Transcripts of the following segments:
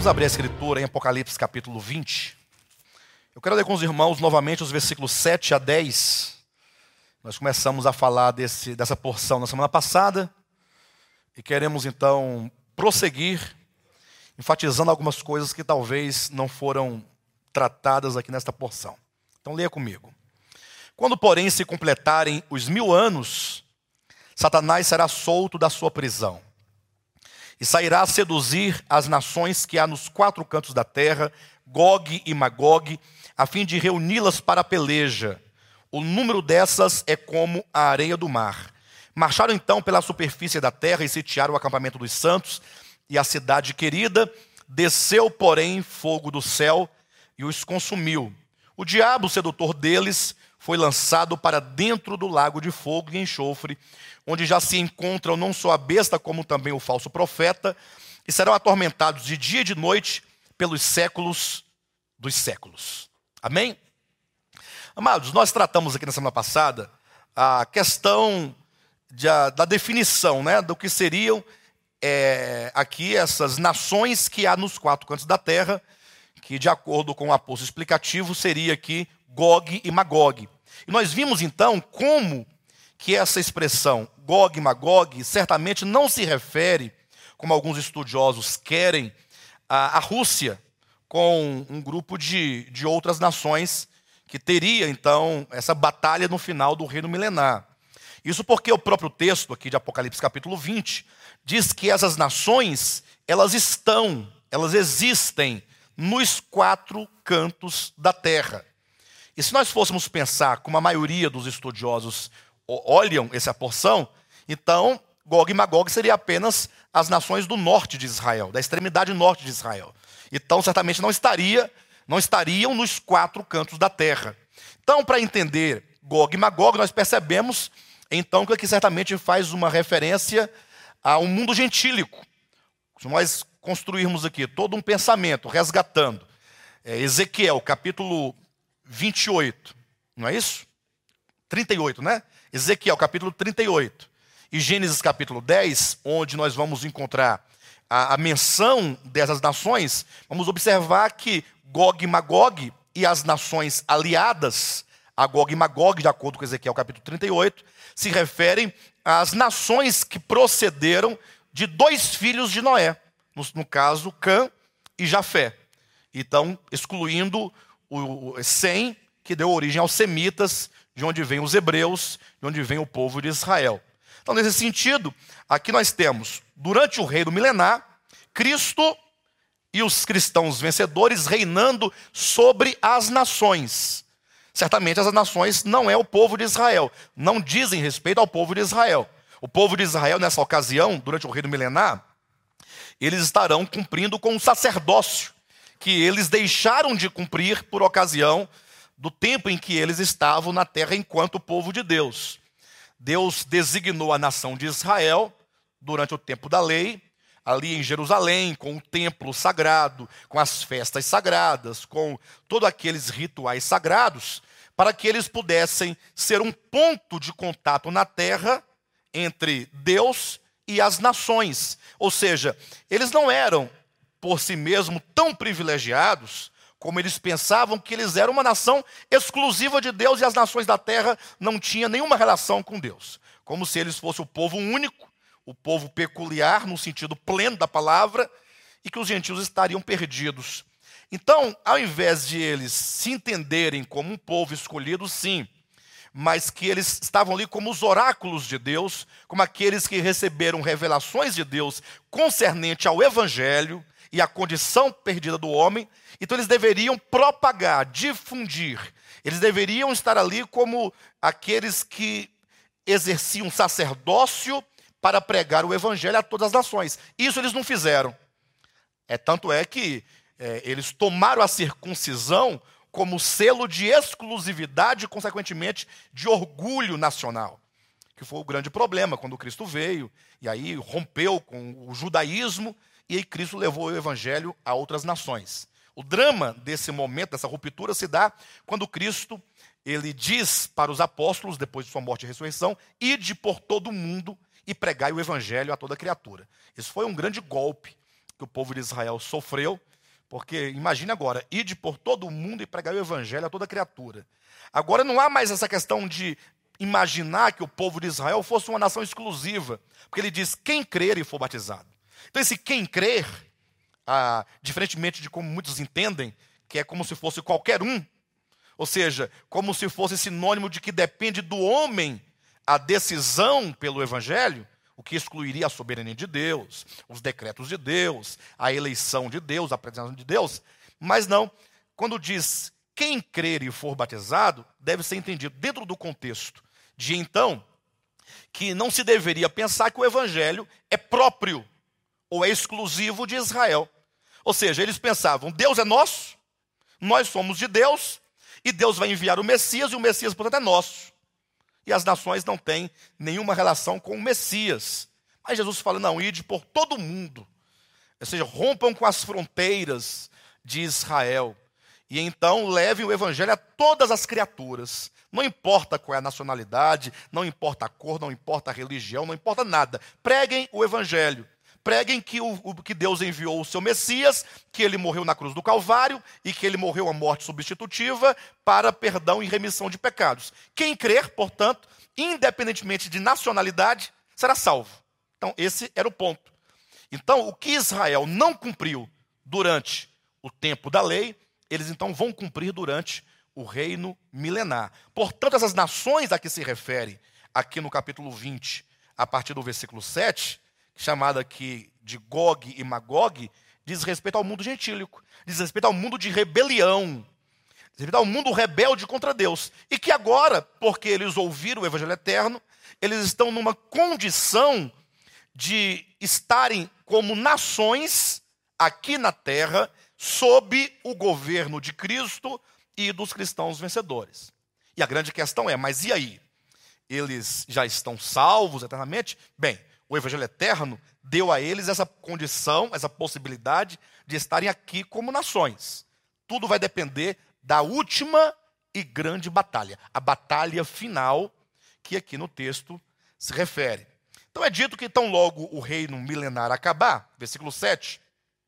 abrir a escritura em Apocalipse capítulo 20. Eu quero ler com os irmãos novamente os versículos 7 a 10. Nós começamos a falar dessa porção na semana passada e queremos então prosseguir, enfatizando algumas coisas que talvez não foram tratadas aqui nesta porção. Então leia comigo. Quando, porém, se completarem os 1000 anos, Satanás será solto da sua prisão e sairá a seduzir as nações que há nos 4 cantos da terra, Gog e Magog, a fim de reuni-las para a peleja. O número dessas é como a areia do mar. Marcharam então pela superfície da terra e sitiaram o acampamento dos santos e a cidade querida. Desceu, porém, fogo do céu e os consumiu. O diabo, sedutor deles, foi lançado para dentro do lago de fogo e enxofre, onde já se encontram não só a besta, como também o falso profeta, e serão atormentados de dia e de noite pelos séculos dos séculos. Amém? Amados, nós tratamos aqui na semana passada a questão da definição, do que seriam aqui essas nações que há nos 4 cantos da terra, que de acordo com o apóstolo explicativo seria aqui Gog e Magog. E nós vimos então como que essa expressão Gog e Magog certamente não se refere, como alguns estudiosos querem, à Rússia, com um grupo de outras nações que teria então essa batalha no final do reino milenar. Isso porque o próprio texto aqui de Apocalipse capítulo 20 diz que essas nações, elas existem nos 4 cantos da terra. E se nós fôssemos pensar como a maioria dos estudiosos olham essa porção, então Gog e Magog seria apenas as nações do norte de Israel, da extremidade norte de Israel. Então certamente não estariam nos 4 cantos da terra. Então, para entender Gog e Magog, nós percebemos então que aqui certamente faz uma referência a um mundo gentílico. Se nós construirmos aqui todo um pensamento, resgatando Ezequiel capítulo 28, não é isso? 38, né? Ezequiel capítulo 38 e Gênesis capítulo 10, onde nós vamos encontrar a menção dessas nações, vamos observar que Gog e Magog e as nações aliadas a Gog e Magog, de acordo com Ezequiel capítulo 38, se referem às nações que procederam de 2 filhos de Noé, no caso Cã e Jafé. Então, excluindo o Sem, que deu origem aos semitas, de onde vêm os hebreus, de onde vem o povo de Israel. Então, nesse sentido, aqui nós temos, durante o reino milenar, Cristo e os cristãos vencedores reinando sobre as nações. Certamente essas nações não é o povo de Israel, não dizem respeito ao povo de Israel. O povo de Israel, nessa ocasião, durante o reino milenar, eles estarão cumprindo com um sacerdócio que eles deixaram de cumprir por ocasião do tempo em que eles estavam na terra enquanto povo de Deus. Deus designou a nação de Israel durante o tempo da lei, ali em Jerusalém, com o templo sagrado, com as festas sagradas, com todos aqueles rituais sagrados, para que eles pudessem ser um ponto de contato na terra entre Deus e as nações. Ou seja, eles não eram por si mesmos tão privilegiados como eles pensavam que eles eram uma nação exclusiva de Deus e as nações da terra não tinham nenhuma relação com Deus. Como se eles fossem o povo único, o povo peculiar no sentido pleno da palavra e que os gentios estariam perdidos. Então, ao invés de eles se entenderem como um povo escolhido, sim, mas que eles estavam ali como os oráculos de Deus, como aqueles que receberam revelações de Deus concernente ao evangelho e à condição perdida do homem, então eles deveriam propagar, difundir, eles deveriam estar ali como aqueles que exerciam sacerdócio para pregar o evangelho a todas as nações. Isso eles não fizeram. Tanto é que eles tomaram a circuncisão como selo de exclusividade e, consequentemente, de orgulho nacional, que foi o grande problema quando Cristo veio, e aí rompeu com o judaísmo, e aí Cristo levou o evangelho a outras nações. O drama desse momento, dessa ruptura, se dá quando Cristo ele diz para os apóstolos, depois de sua morte e ressurreição, ide por todo o mundo e pregai o evangelho a toda criatura. Isso foi um grande golpe que o povo de Israel sofreu, Porque imagine agora, ide por todo o mundo e pregar o evangelho a toda criatura. Agora não há mais essa questão de imaginar que o povo de Israel fosse uma nação exclusiva. Porque ele diz, quem crer e for batizado. Então esse quem crer, diferentemente de como muitos entendem, que é como se fosse qualquer um, ou seja, como se fosse sinônimo de que depende do homem a decisão pelo evangelho, o que excluiria a soberania de Deus, os decretos de Deus, a eleição de Deus, a predestinação de Deus. Mas não, quando diz quem crer e for batizado, deve ser entendido dentro do contexto de então, que não se deveria pensar que o evangelho é próprio ou é exclusivo de Israel. Ou seja, eles pensavam, Deus é nosso, nós somos de Deus, e Deus vai enviar o Messias, e o Messias, portanto, é nosso. E as nações não têm nenhuma relação com o Messias. Mas Jesus fala, não, ide por todo mundo. Ou seja, rompam com as fronteiras de Israel. E então levem o evangelho a todas as criaturas. Não importa qual é a nacionalidade, não importa a cor, não importa a religião, não importa nada. Preguem o evangelho. Preguem que Deus enviou o seu Messias, que ele morreu na cruz do Calvário e que ele morreu a morte substitutiva para perdão e remissão de pecados. Quem crer, portanto, independentemente de nacionalidade, será salvo. Então, esse era o ponto. Então, o que Israel não cumpriu durante o tempo da lei, eles então vão cumprir durante o reino milenar. Portanto, essas nações a que se refere aqui no capítulo 20, a partir do versículo 7, chamada aqui de Gog e Magog, diz respeito ao mundo gentílico, diz respeito ao mundo de rebelião, diz respeito ao mundo rebelde contra Deus. E que agora, porque eles ouviram o evangelho eterno, eles estão numa condição de estarem como nações aqui na terra, sob o governo de Cristo e dos cristãos vencedores. E a grande questão é, mas e aí? Eles já estão salvos eternamente? Bem, o evangelho eterno deu a eles essa condição, essa possibilidade de estarem aqui como nações. Tudo vai depender da última e grande batalha, a batalha final que aqui no texto se refere. Então é dito que tão logo o reino milenar acabar, versículo 7,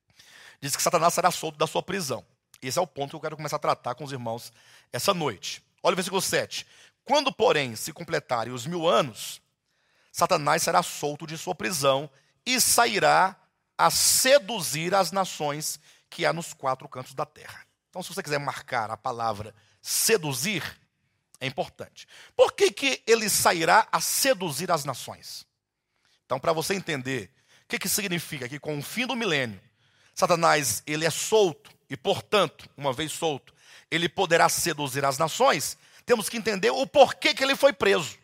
diz que Satanás será solto da sua prisão. Esse é o ponto que eu quero começar a tratar com os irmãos essa noite. Olha o versículo 7. Quando, porém, se completarem os 1000 anos, Satanás será solto de sua prisão e sairá a seduzir as nações que há nos 4 cantos da terra. Então, se você quiser marcar a palavra seduzir, é importante. Por que ele sairá a seduzir as nações? Então, para você entender o que significa que com o fim do milênio, Satanás ele é solto e, portanto, uma vez solto, ele poderá seduzir as nações, temos que entender o porquê que ele foi preso,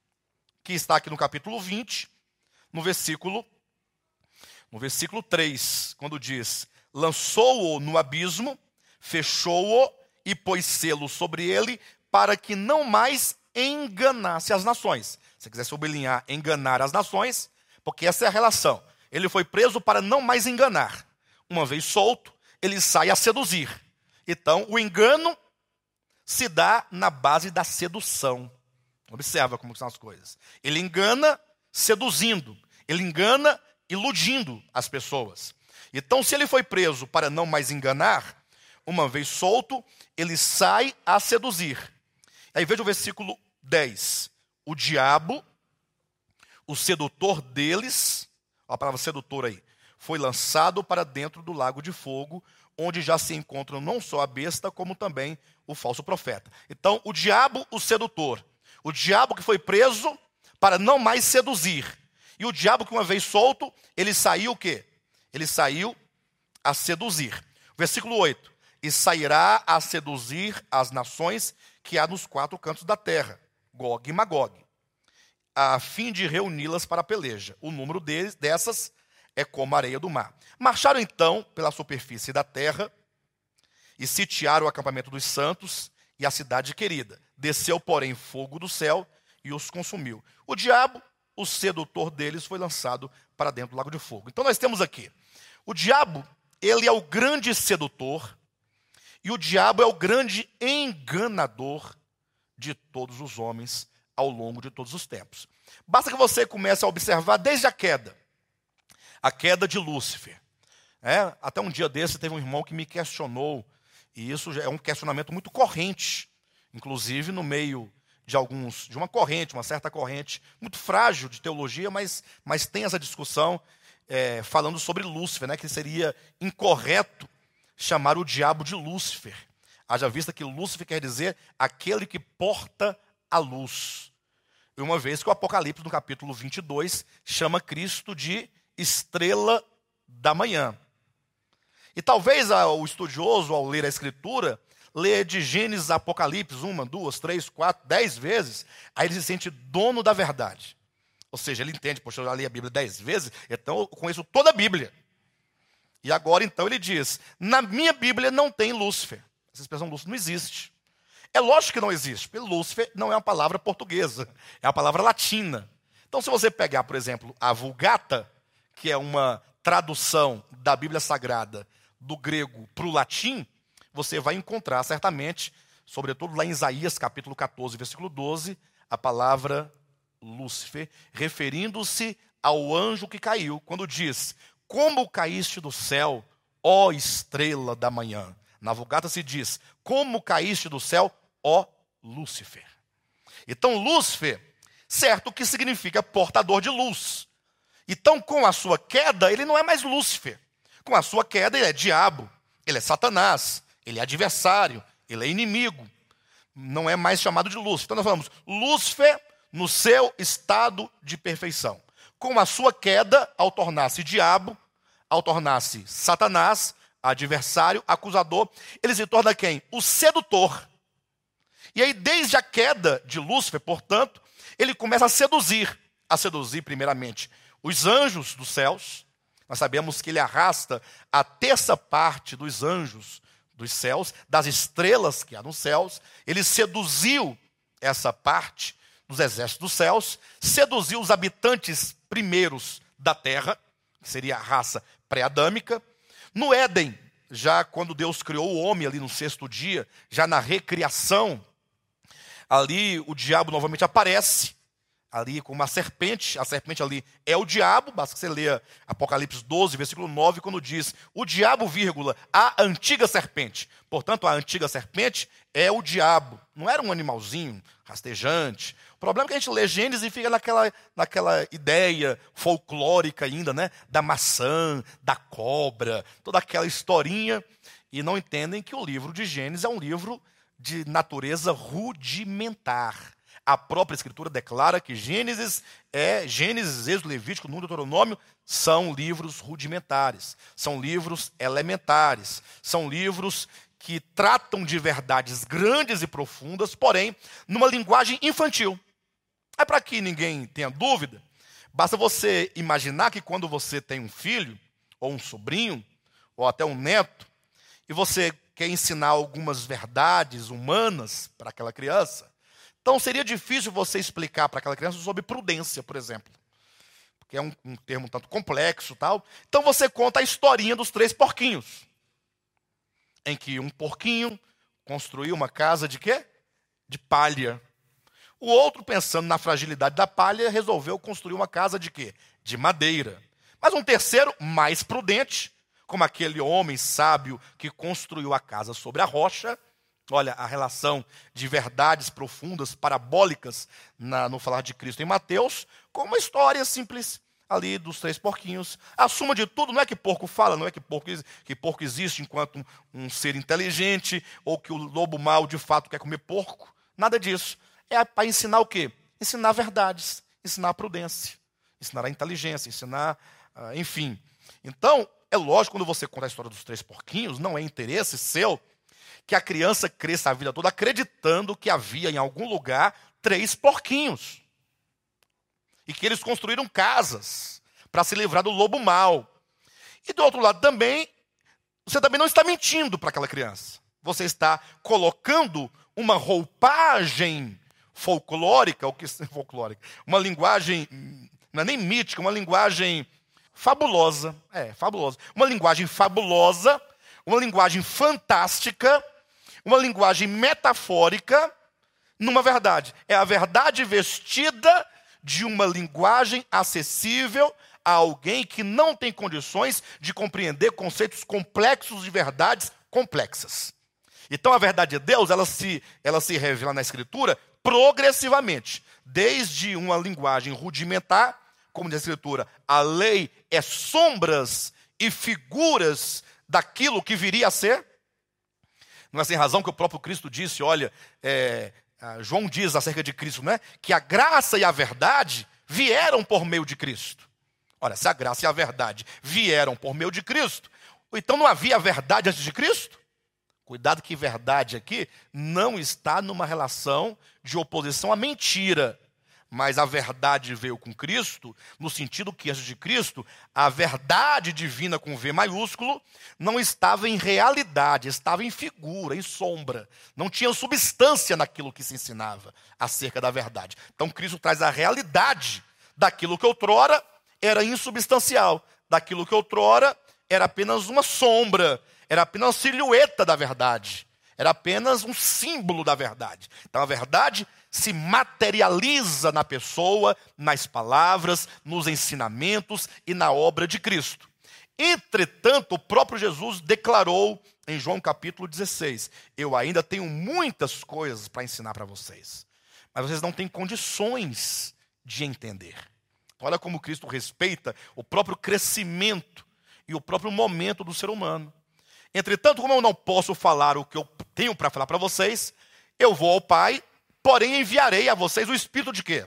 que está aqui no capítulo 20, no versículo 3, quando diz, lançou-o no abismo, fechou-o e pôs selo sobre ele, para que não mais enganasse as nações. Se você quiser sublinhar, enganar as nações, porque essa é a relação. Ele foi preso para não mais enganar. Uma vez solto, ele sai a seduzir. Então, o engano se dá na base da sedução. Observa como são as coisas. Ele engana seduzindo. Ele engana iludindo as pessoas. Então, se ele foi preso para não mais enganar, uma vez solto, ele sai a seduzir. Aí veja o versículo 10. O diabo, o sedutor deles, a palavra sedutor aí, foi lançado para dentro do lago de fogo, onde já se encontram não só a besta, como também o falso profeta. Então, o diabo, o sedutor. O diabo que foi preso para não mais seduzir. E o diabo que uma vez solto, ele saiu o quê? Ele saiu a seduzir. Versículo 8. E sairá a seduzir as nações que há nos 4 cantos da terra, Gog e Magog, a fim de reuni-las para a peleja. O número dessas é como a areia do mar. Marcharam então pela superfície da terra e sitiaram o acampamento dos santos e a cidade querida. Desceu, porém, fogo do céu e os consumiu. O diabo, o sedutor deles, foi lançado para dentro do lago de fogo. Então nós temos aqui, o diabo, ele é o grande sedutor e o diabo é o grande enganador de todos os homens ao longo de todos os tempos. Basta que você comece a observar desde a queda de Lúcifer, Até um dia desse teve um irmão que me questionou, e isso é um questionamento muito corrente, inclusive no meio de uma certa corrente, muito frágil de teologia, mas tem essa discussão falando sobre Lúcifer, que seria incorreto chamar o diabo de Lúcifer. Haja vista que Lúcifer quer dizer aquele que porta a luz. E uma vez que o Apocalipse, no capítulo 22, chama Cristo de estrela da manhã. E talvez o estudioso, ao ler a Escritura, lê de Gênesis a Apocalipse 1, 2, 3, 4, 10 vezes, aí ele se sente dono da verdade. Ou seja, ele entende, poxa, eu já li a Bíblia 10 vezes, então eu conheço toda a Bíblia. E agora então ele diz, na minha Bíblia não tem Lúcifer. Essa expressão Lúcifer não existe. É lógico que não existe, porque Lúcifer não é uma palavra portuguesa, é uma palavra latina. Então se você pegar, por exemplo, a Vulgata, que é uma tradução da Bíblia Sagrada do grego para o latim, você vai encontrar certamente, sobretudo lá em Isaías capítulo 14, versículo 12, a palavra Lúcifer, referindo-se ao anjo que caiu, quando diz, como caíste do céu, ó estrela da manhã. Na Vulgata se diz, como caíste do céu, ó Lúcifer. Então Lúcifer, certo que significa portador de luz. Então com a sua queda, ele não é mais Lúcifer. Com a sua queda, ele é diabo, ele é Satanás, ele é adversário, ele é inimigo. Não é mais chamado de Lúcifer. Então nós falamos, Lúcifer no seu estado de perfeição. Com a sua queda, ao tornar-se diabo, ao tornar-se Satanás, adversário, acusador, ele se torna quem? O sedutor. E aí, desde a queda de Lúcifer, portanto, ele começa a seduzir primeiramente os anjos dos céus. Nós sabemos que ele arrasta a terça parte dos anjos dos céus, das estrelas que há nos céus. Ele seduziu essa parte dos exércitos dos céus, seduziu os habitantes primeiros da terra, que seria a raça pré-adâmica. No Éden, já quando Deus criou o homem ali no sexto dia, já na recriação, ali o diabo novamente aparece, ali com uma serpente, a serpente ali é o diabo, basta que você leia Apocalipse 12, versículo 9, quando diz, o diabo, vírgula, a antiga serpente. Portanto, a antiga serpente é o diabo, não era um animalzinho rastejante. O problema é que a gente lê Gênesis e fica naquela ideia folclórica ainda, da maçã, da cobra, toda aquela historinha, e não entendem que o livro de Gênesis é um livro de natureza rudimentar. A própria Escritura declara que Gênesis, Êxodo, Levítico, Número, Deuteronômio, são livros rudimentares, são livros elementares, são livros que tratam de verdades grandes e profundas, porém, numa linguagem infantil. É para que ninguém tenha dúvida, basta você imaginar que quando você tem um filho, ou um sobrinho, ou até um neto, e você quer ensinar algumas verdades humanas para aquela criança, então seria difícil você explicar para aquela criança sobre prudência, por exemplo, porque é um termo um tanto complexo, tal. Então você conta a historinha dos 3 porquinhos, em que um porquinho construiu uma casa de quê? De palha. O outro, pensando na fragilidade da palha, resolveu construir uma casa de quê? De madeira. Mas um terceiro, mais prudente, como aquele homem sábio que construiu a casa sobre a rocha. Olha, a relação de verdades profundas, parabólicas, no falar de Cristo em Mateus, com uma história simples ali dos 3 porquinhos. A suma de tudo não é que porco fala, não é que porco existe enquanto um ser inteligente, ou que o lobo mau de fato quer comer porco. Nada disso. É para ensinar o quê? Ensinar verdades, ensinar a prudência, ensinar a inteligência, ensinar, enfim. Então, é lógico, quando você conta a história dos 3 porquinhos, não é interesse seu que a criança cresça a vida toda acreditando que havia em algum lugar 3 porquinhos. E que eles construíram casas para se livrar do lobo mau. E do outro lado também, você também não está mentindo para aquela criança. Você está colocando uma roupagem folclórica, uma linguagem, não é nem mítica, uma linguagem fabulosa. Fabulosa. Uma linguagem fabulosa, uma linguagem fantástica, uma linguagem metafórica, numa verdade. É a verdade vestida de uma linguagem acessível a alguém que não tem condições de compreender conceitos complexos de verdades complexas. Então a verdade de Deus, ela se revela na Escritura progressivamente, desde uma linguagem rudimentar, como diz a Escritura, a lei é sombras e figuras daquilo que viria a ser. Não é sem razão que o próprio Cristo disse, olha, João diz acerca de Cristo, né, que a graça e a verdade vieram por meio de Cristo. Olha, se a graça e a verdade vieram por meio de Cristo, então não havia verdade antes de Cristo? Cuidado que verdade aqui não está numa relação de oposição à mentira. Mas a verdade veio com Cristo, no sentido que antes de Cristo, a verdade divina com V maiúsculo não estava em realidade, estava em figura, em sombra. Não tinha substância naquilo que se ensinava acerca da verdade. Então Cristo traz a realidade daquilo que outrora era insubstancial, daquilo que outrora era apenas uma sombra, era apenas uma silhueta da verdade, era apenas um símbolo da verdade. Então a verdade se materializa na pessoa, nas palavras, nos ensinamentos e na obra de Cristo. Entretanto, o próprio Jesus declarou em João capítulo 16, eu ainda tenho muitas coisas para ensinar para vocês, mas vocês não têm condições de entender. Olha como Cristo respeita o próprio crescimento e o próprio momento do ser humano. Entretanto, como eu não posso falar o que eu tenho para falar para vocês, eu vou ao Pai, porém enviarei a vocês o Espírito de quê?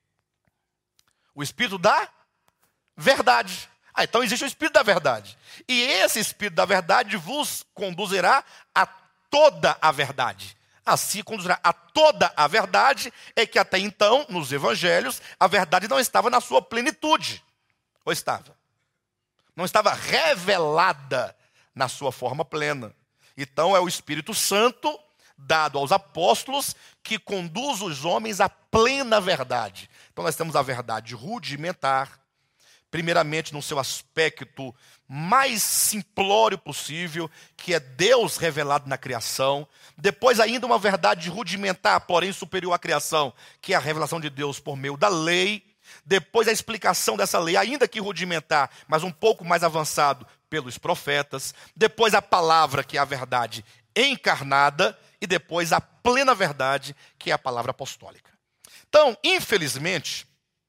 O Espírito da verdade. Então existe o Espírito da verdade. E esse Espírito da verdade vos conduzirá a toda a verdade. Assim conduzirá a toda a verdade, é que até então, nos evangelhos, a verdade não estava na sua plenitude. Ou estava? Não estava revelada na sua forma plena. Então é o Espírito Santo dado aos apóstolos que conduz os homens à plena verdade. Então nós temos a verdade rudimentar, primeiramente no seu aspecto mais simplório possível, que é Deus revelado na criação. Depois ainda uma verdade rudimentar, porém superior à criação, que é a revelação de Deus por meio da lei. Depois a explicação dessa lei, ainda que rudimentar, mas um pouco mais avançado, pelos profetas. Depois a palavra, que é a verdade encarnada. E depois a plena verdade, que é a palavra apostólica. Então, infelizmente,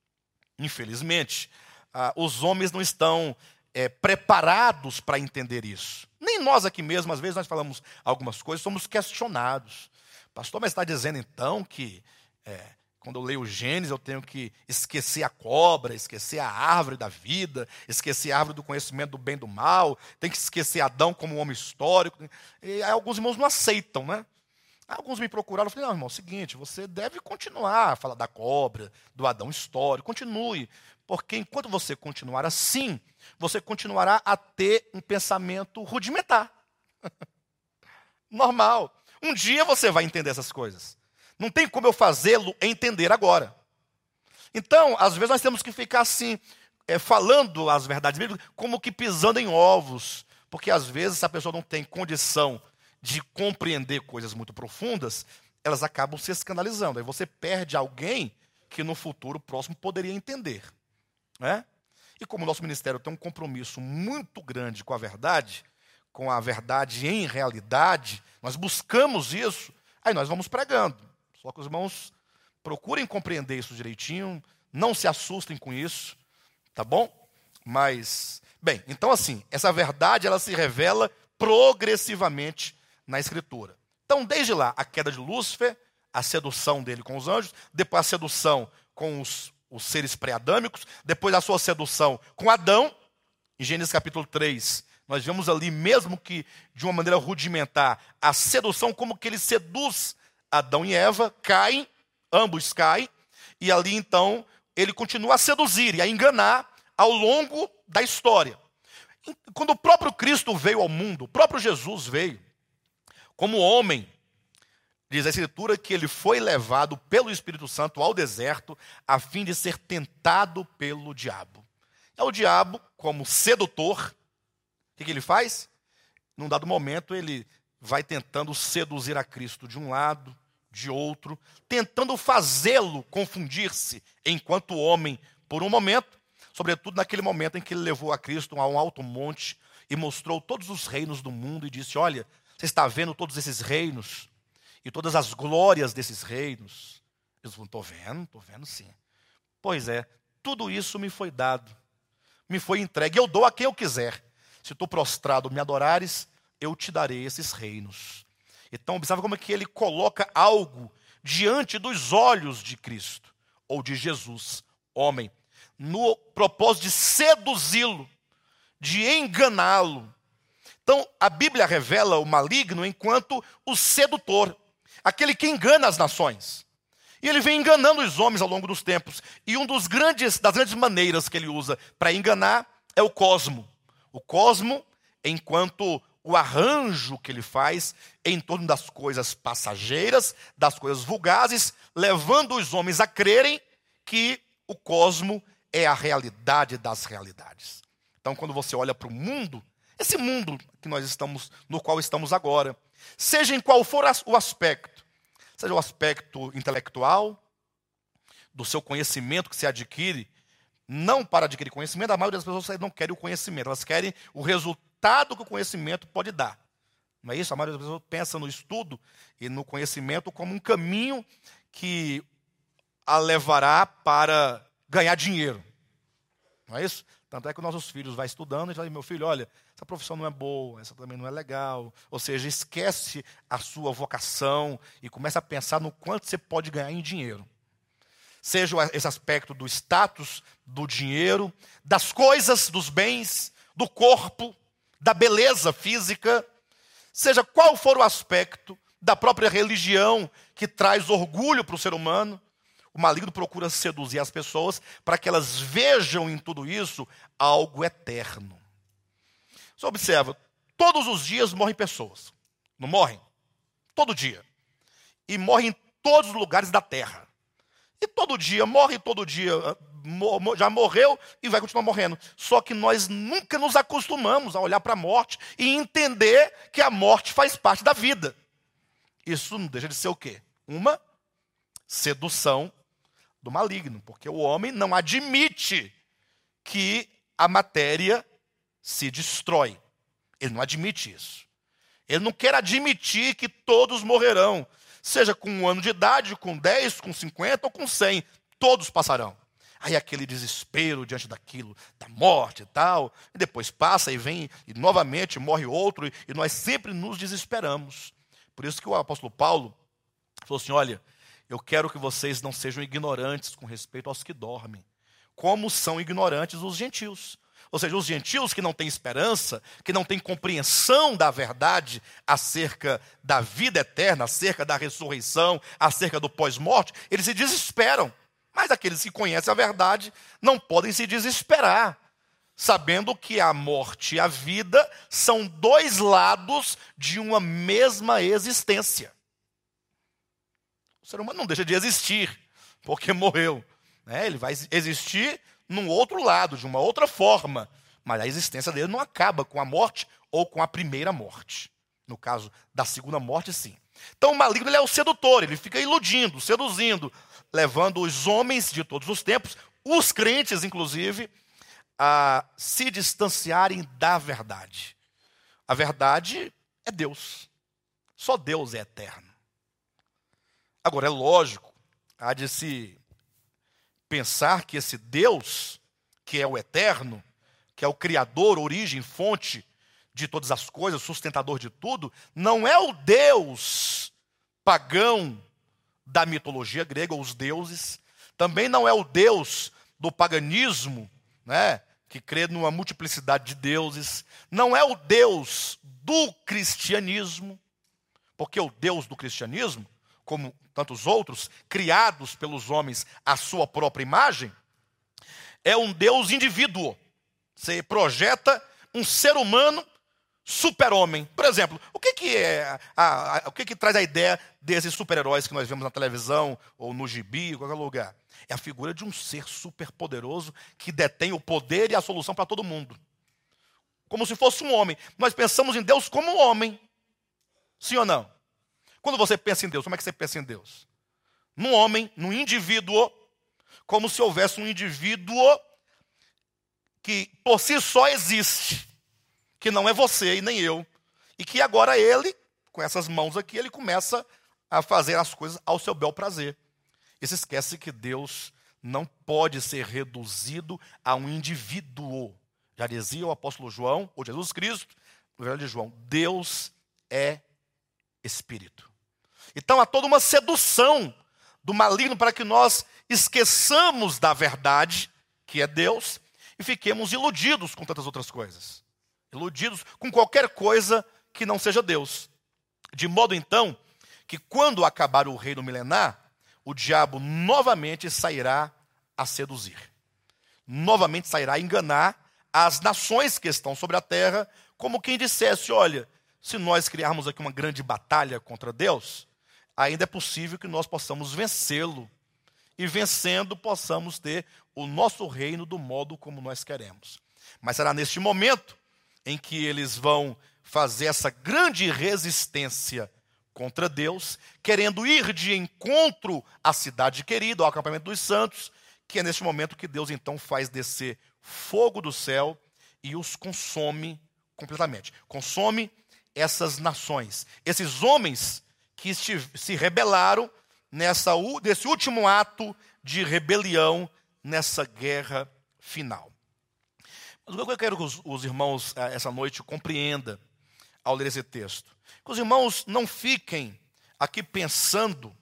os homens não estão preparados para entender isso. Nem nós aqui mesmo, às vezes nós falamos algumas coisas, somos questionados. Pastor, mas está dizendo então que quando eu leio o Gênesis eu tenho que esquecer a cobra, esquecer a árvore da vida, esquecer a árvore do conhecimento do bem e do mal, tem que esquecer Adão como um homem histórico. E aí alguns irmãos não aceitam, né? Alguns me procuraram, eu falei, não, irmão, é o seguinte, você deve continuar a falar da cobra, do Adão histórico, continue, porque enquanto você continuar assim, você continuará a ter um pensamento rudimentar. Normal. Um dia você vai entender essas coisas. Não tem como eu fazê-lo entender agora. Então, às vezes nós temos que ficar assim, falando as verdades bíblicas, como que pisando em ovos, porque às vezes essa pessoa não tem condição de compreender coisas muito profundas, elas acabam se escandalizando. Aí você perde alguém que no futuro próximo poderia entender. Né? E como o nosso ministério tem um compromisso muito grande com a verdade em realidade, nós buscamos isso, aí nós vamos pregando. Só que os irmãos procurem compreender isso direitinho, não se assustem com isso, tá bom? Mas, bem, então assim, essa verdade ela se revela progressivamente na Escritura. Então, desde lá, a queda de Lúcifer, a sedução dele com os anjos, depois a sedução com os seres pré-adâmicos, depois a sua sedução com Adão, em Gênesis capítulo 3, nós vemos ali, mesmo que de uma maneira rudimentar, a sedução como que ele seduz Adão e Eva, caem, ambos caem, e ali então ele continua a seduzir e a enganar ao longo da história. Quando o próprio Cristo veio ao mundo, o próprio Jesus veio, como homem, diz a Escritura que ele foi levado pelo Espírito Santo ao deserto a fim de ser tentado pelo diabo. É o diabo, como sedutor, o que ele faz? Num dado momento ele vai tentando seduzir a Cristo de um lado, de outro, tentando fazê-lo confundir-se enquanto homem por um momento. sobretudo naquele momento em que ele levou a Cristo a um alto monte e mostrou todos os reinos do mundo e disse: olha, você está vendo todos esses reinos e todas as glórias desses reinos? Eles falam: estou vendo sim. Pois é, tudo isso me foi dado, me foi entregue, eu dou a quem eu quiser. Se tu prostrado me adorares, eu te darei esses reinos. Então observa como é que ele coloca algo diante dos olhos de Cristo, ou de Jesus, homem, no propósito de seduzi-lo, de enganá-lo. Então a Bíblia revela o maligno enquanto o sedutor, aquele que engana as nações. E ele vem enganando os homens ao longo dos tempos. E das grandes maneiras que ele usa para enganar é o cosmo. O cosmo, enquanto o arranjo que ele faz em torno das coisas passageiras, das coisas fugazes, levando os homens a crerem que o cosmo é a realidade das realidades. Então, quando você olha para o mundo, esse mundo que nós estamos, no qual estamos agora, seja em qual for o aspecto, seja o aspecto intelectual, do seu conhecimento que se adquire, não para adquirir conhecimento, a maioria das pessoas não querem o conhecimento, elas querem o resultado que o conhecimento pode dar. Não é isso? A maioria das pessoas pensa no estudo e no conhecimento como um caminho que a levará para ganhar dinheiro. Não é isso? Tanto é que os nossos filhos vão estudando e dizem: meu filho, olha, essa profissão não é boa, essa também não é legal. Ou seja, esquece a sua vocação e começa a pensar no quanto você pode ganhar em dinheiro. Seja esse aspecto do status, do dinheiro, das coisas, dos bens, do corpo, da beleza física, seja qual for o aspecto da própria religião que traz orgulho para o ser humano, o maligno procura seduzir as pessoas para que elas vejam em tudo isso algo eterno. Você observa, todos os dias morrem pessoas, não morrem? Todo dia. E morrem em todos os lugares da terra. E todo dia, morre todo dia, já morreu e vai continuar morrendo. Só que nós nunca nos acostumamos a olhar para a morte e entender que a morte faz parte da vida. Isso não deixa de ser o quê? Uma sedução do maligno, porque o homem não admite que a matéria se destrói. Ele não admite isso. Ele não quer admitir que todos morrerão, seja com 1 ano de idade, com 10, com 50 ou com 100, todos passarão. Aí aquele desespero diante daquilo, da morte e tal, e depois passa e vem, e novamente morre outro, e nós sempre nos desesperamos. Por isso que o apóstolo Paulo falou assim: olha, eu quero que vocês não sejam ignorantes com respeito aos que dormem, como são ignorantes os gentios. Ou seja, os gentios que não têm esperança, que não têm compreensão da verdade acerca da vida eterna, acerca da ressurreição, acerca do pós-morte, eles se desesperam. Mas aqueles que conhecem a verdade não podem se desesperar, sabendo que a morte e a vida são dois lados de uma mesma existência. O ser humano não deixa de existir porque morreu, né? Ele vai existir num outro lado, de uma outra forma, mas a existência dele não acaba com a morte ou com a primeira morte. No caso da segunda morte, sim. Então o maligno, ele é o sedutor, ele fica iludindo, seduzindo, levando os homens de todos os tempos, os crentes inclusive, a se distanciarem da verdade. A verdade é Deus. Só Deus é eterno. Agora, é lógico, há de se pensar que esse Deus, que é o eterno, que é o criador, origem, fonte de todas as coisas, sustentador de tudo, não é o Deus pagão da mitologia grega, ou os deuses, também não é o Deus do paganismo, né, que crê numa multiplicidade de deuses, não é o Deus do cristianismo, porque o Deus do cristianismo, como tantos outros, criados pelos homens à sua própria imagem, é um Deus indivíduo. Você projeta um ser humano super-homem. Por exemplo, o que traz a ideia desses super-heróis que nós vemos na televisão, ou no gibi, em qualquer lugar? É a figura de um ser super-poderoso que detém o poder e a solução para todo mundo. Como se fosse um homem. Nós pensamos em Deus como um homem. Sim ou não? Quando você pensa em Deus, como é que você pensa em Deus? Num homem, num indivíduo, como se houvesse um indivíduo que por si só existe, que não é você e nem eu, e que agora ele, com essas mãos aqui, ele começa a fazer as coisas ao seu bel prazer. E se esquece que Deus não pode ser reduzido a um indivíduo. Já dizia o apóstolo João, ou Jesus Cristo, no Evangelho de João, Deus é Espírito. Então há toda uma sedução do maligno para que nós esqueçamos da verdade, que é Deus, e fiquemos iludidos com tantas outras coisas. Iludidos com qualquer coisa que não seja Deus. De modo então, que quando acabar o reino milenar, o diabo novamente sairá a seduzir. Novamente sairá a enganar as nações que estão sobre a terra, como quem dissesse, olha, se nós criarmos aqui uma grande batalha contra Deus, ainda é possível que nós possamos vencê-lo. E vencendo, possamos ter o nosso reino do modo como nós queremos. Mas será neste momento em que eles vão fazer essa grande resistência contra Deus, querendo ir de encontro à cidade querida, ao acampamento dos santos, que é neste momento que Deus então faz descer fogo do céu e os consome completamente. Consome essas nações, esses homens que se rebelaram nesse último ato de rebelião, nessa guerra final. Mas o que eu quero que os irmãos essa noite compreendam ao ler esse texto? Que os irmãos não fiquem aqui pensando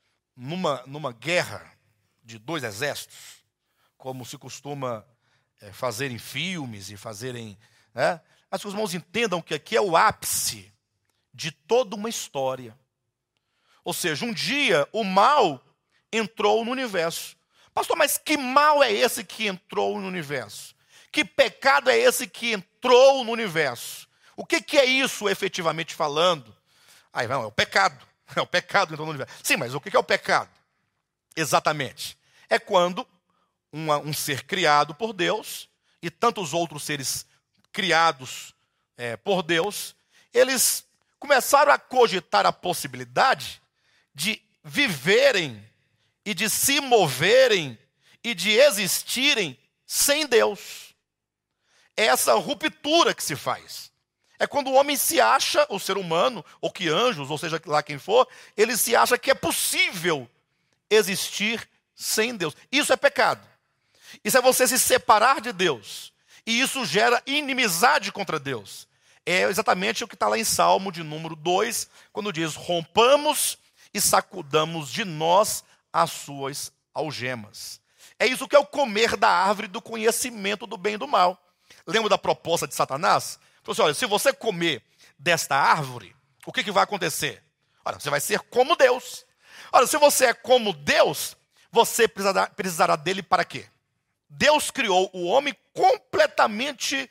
numa guerra de dois exércitos, como se costuma fazer em filmes e fazerem... Né? Mas que os irmãos entendam que aqui é o ápice de toda uma história. Ou seja, um dia o mal entrou no universo. Pastor, mas que mal é esse que entrou no universo? Que pecado é esse que entrou no universo? O que é isso, efetivamente falando? Aí vai, é o pecado. É o pecado que entrou no universo. Sim, mas o que é o pecado? Exatamente. É quando um ser criado por Deus e tantos outros seres criados por Deus, eles começaram a cogitar a possibilidade de viverem e de se moverem e de existirem sem Deus. É essa ruptura que se faz. É quando o homem se acha, o ser humano, ou que anjos, ou seja lá quem for, ele se acha que é possível existir sem Deus. Isso é pecado. Isso é você se separar de Deus. E isso gera inimizade contra Deus. É exatamente o que está lá em Salmo de número 2, quando diz, rompamos e sacudamos de nós as suas algemas. É isso que é o comer da árvore do conhecimento do bem e do mal. Lembra da proposta de Satanás? Falou assim, olha, se você comer desta árvore, o que vai acontecer? Olha, você vai ser como Deus. Olha, se você é como Deus, você precisará dele para quê? Deus criou o homem completamente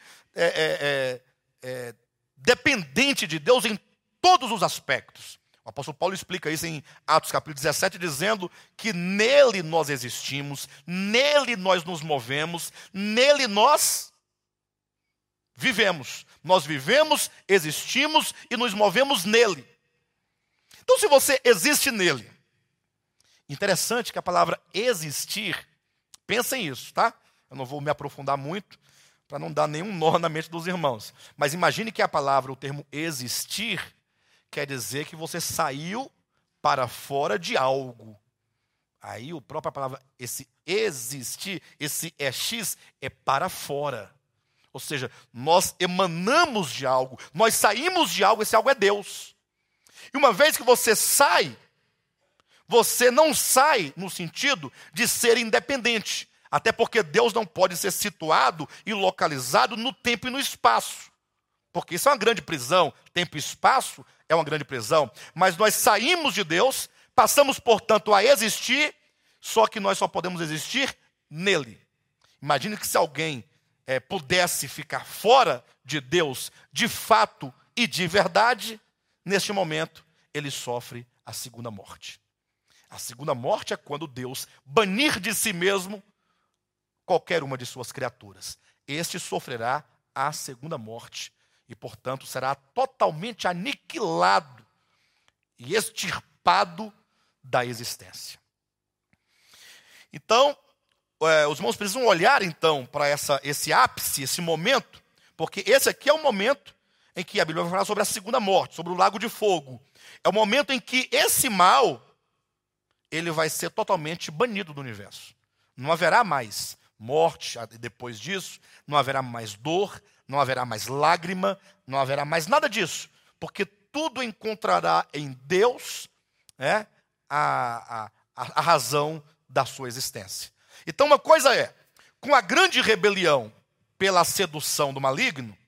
dependente de Deus em todos os aspectos. O apóstolo Paulo explica isso em Atos capítulo 17, dizendo que nele nós existimos, nele nós nos movemos, nele nós vivemos. Nós vivemos, existimos e nos movemos nele. Então, se você existe nele, interessante que a palavra existir, pensem nisso, tá? Eu não vou me aprofundar muito, para não dar nenhum nó na mente dos irmãos. Mas imagine que a palavra, o termo existir, quer dizer que você saiu para fora de algo. Aí a própria palavra, esse existir, esse X, é para fora. Ou seja, nós emanamos de algo, nós saímos de algo, esse algo é Deus. E uma vez que você sai, você não sai no sentido de ser independente. Até porque Deus não pode ser situado e localizado no tempo e no espaço. Porque isso é uma grande prisão. Tempo e espaço é uma grande prisão. Mas nós saímos de Deus, passamos, portanto, a existir, só que nós só podemos existir nele. Imagine que se alguém pudesse ficar fora de Deus, de fato e de verdade, neste momento, ele sofre a segunda morte. A segunda morte é quando Deus banir de si mesmo qualquer uma de suas criaturas. Este sofrerá a segunda morte e, portanto, será totalmente aniquilado e extirpado da existência. Então, os irmãos precisam olhar então para esse ápice, esse momento, porque esse aqui é o momento em que a Bíblia vai falar sobre a segunda morte, sobre o lago de fogo. É o momento em que esse mal, ele vai ser totalmente banido do universo. Não haverá mais morte depois disso, não haverá mais dor, não haverá mais lágrima, não haverá mais nada disso, porque tudo encontrará em Deus, né, a razão da sua existência. Então uma coisa é, com a grande rebelião pela sedução do maligno,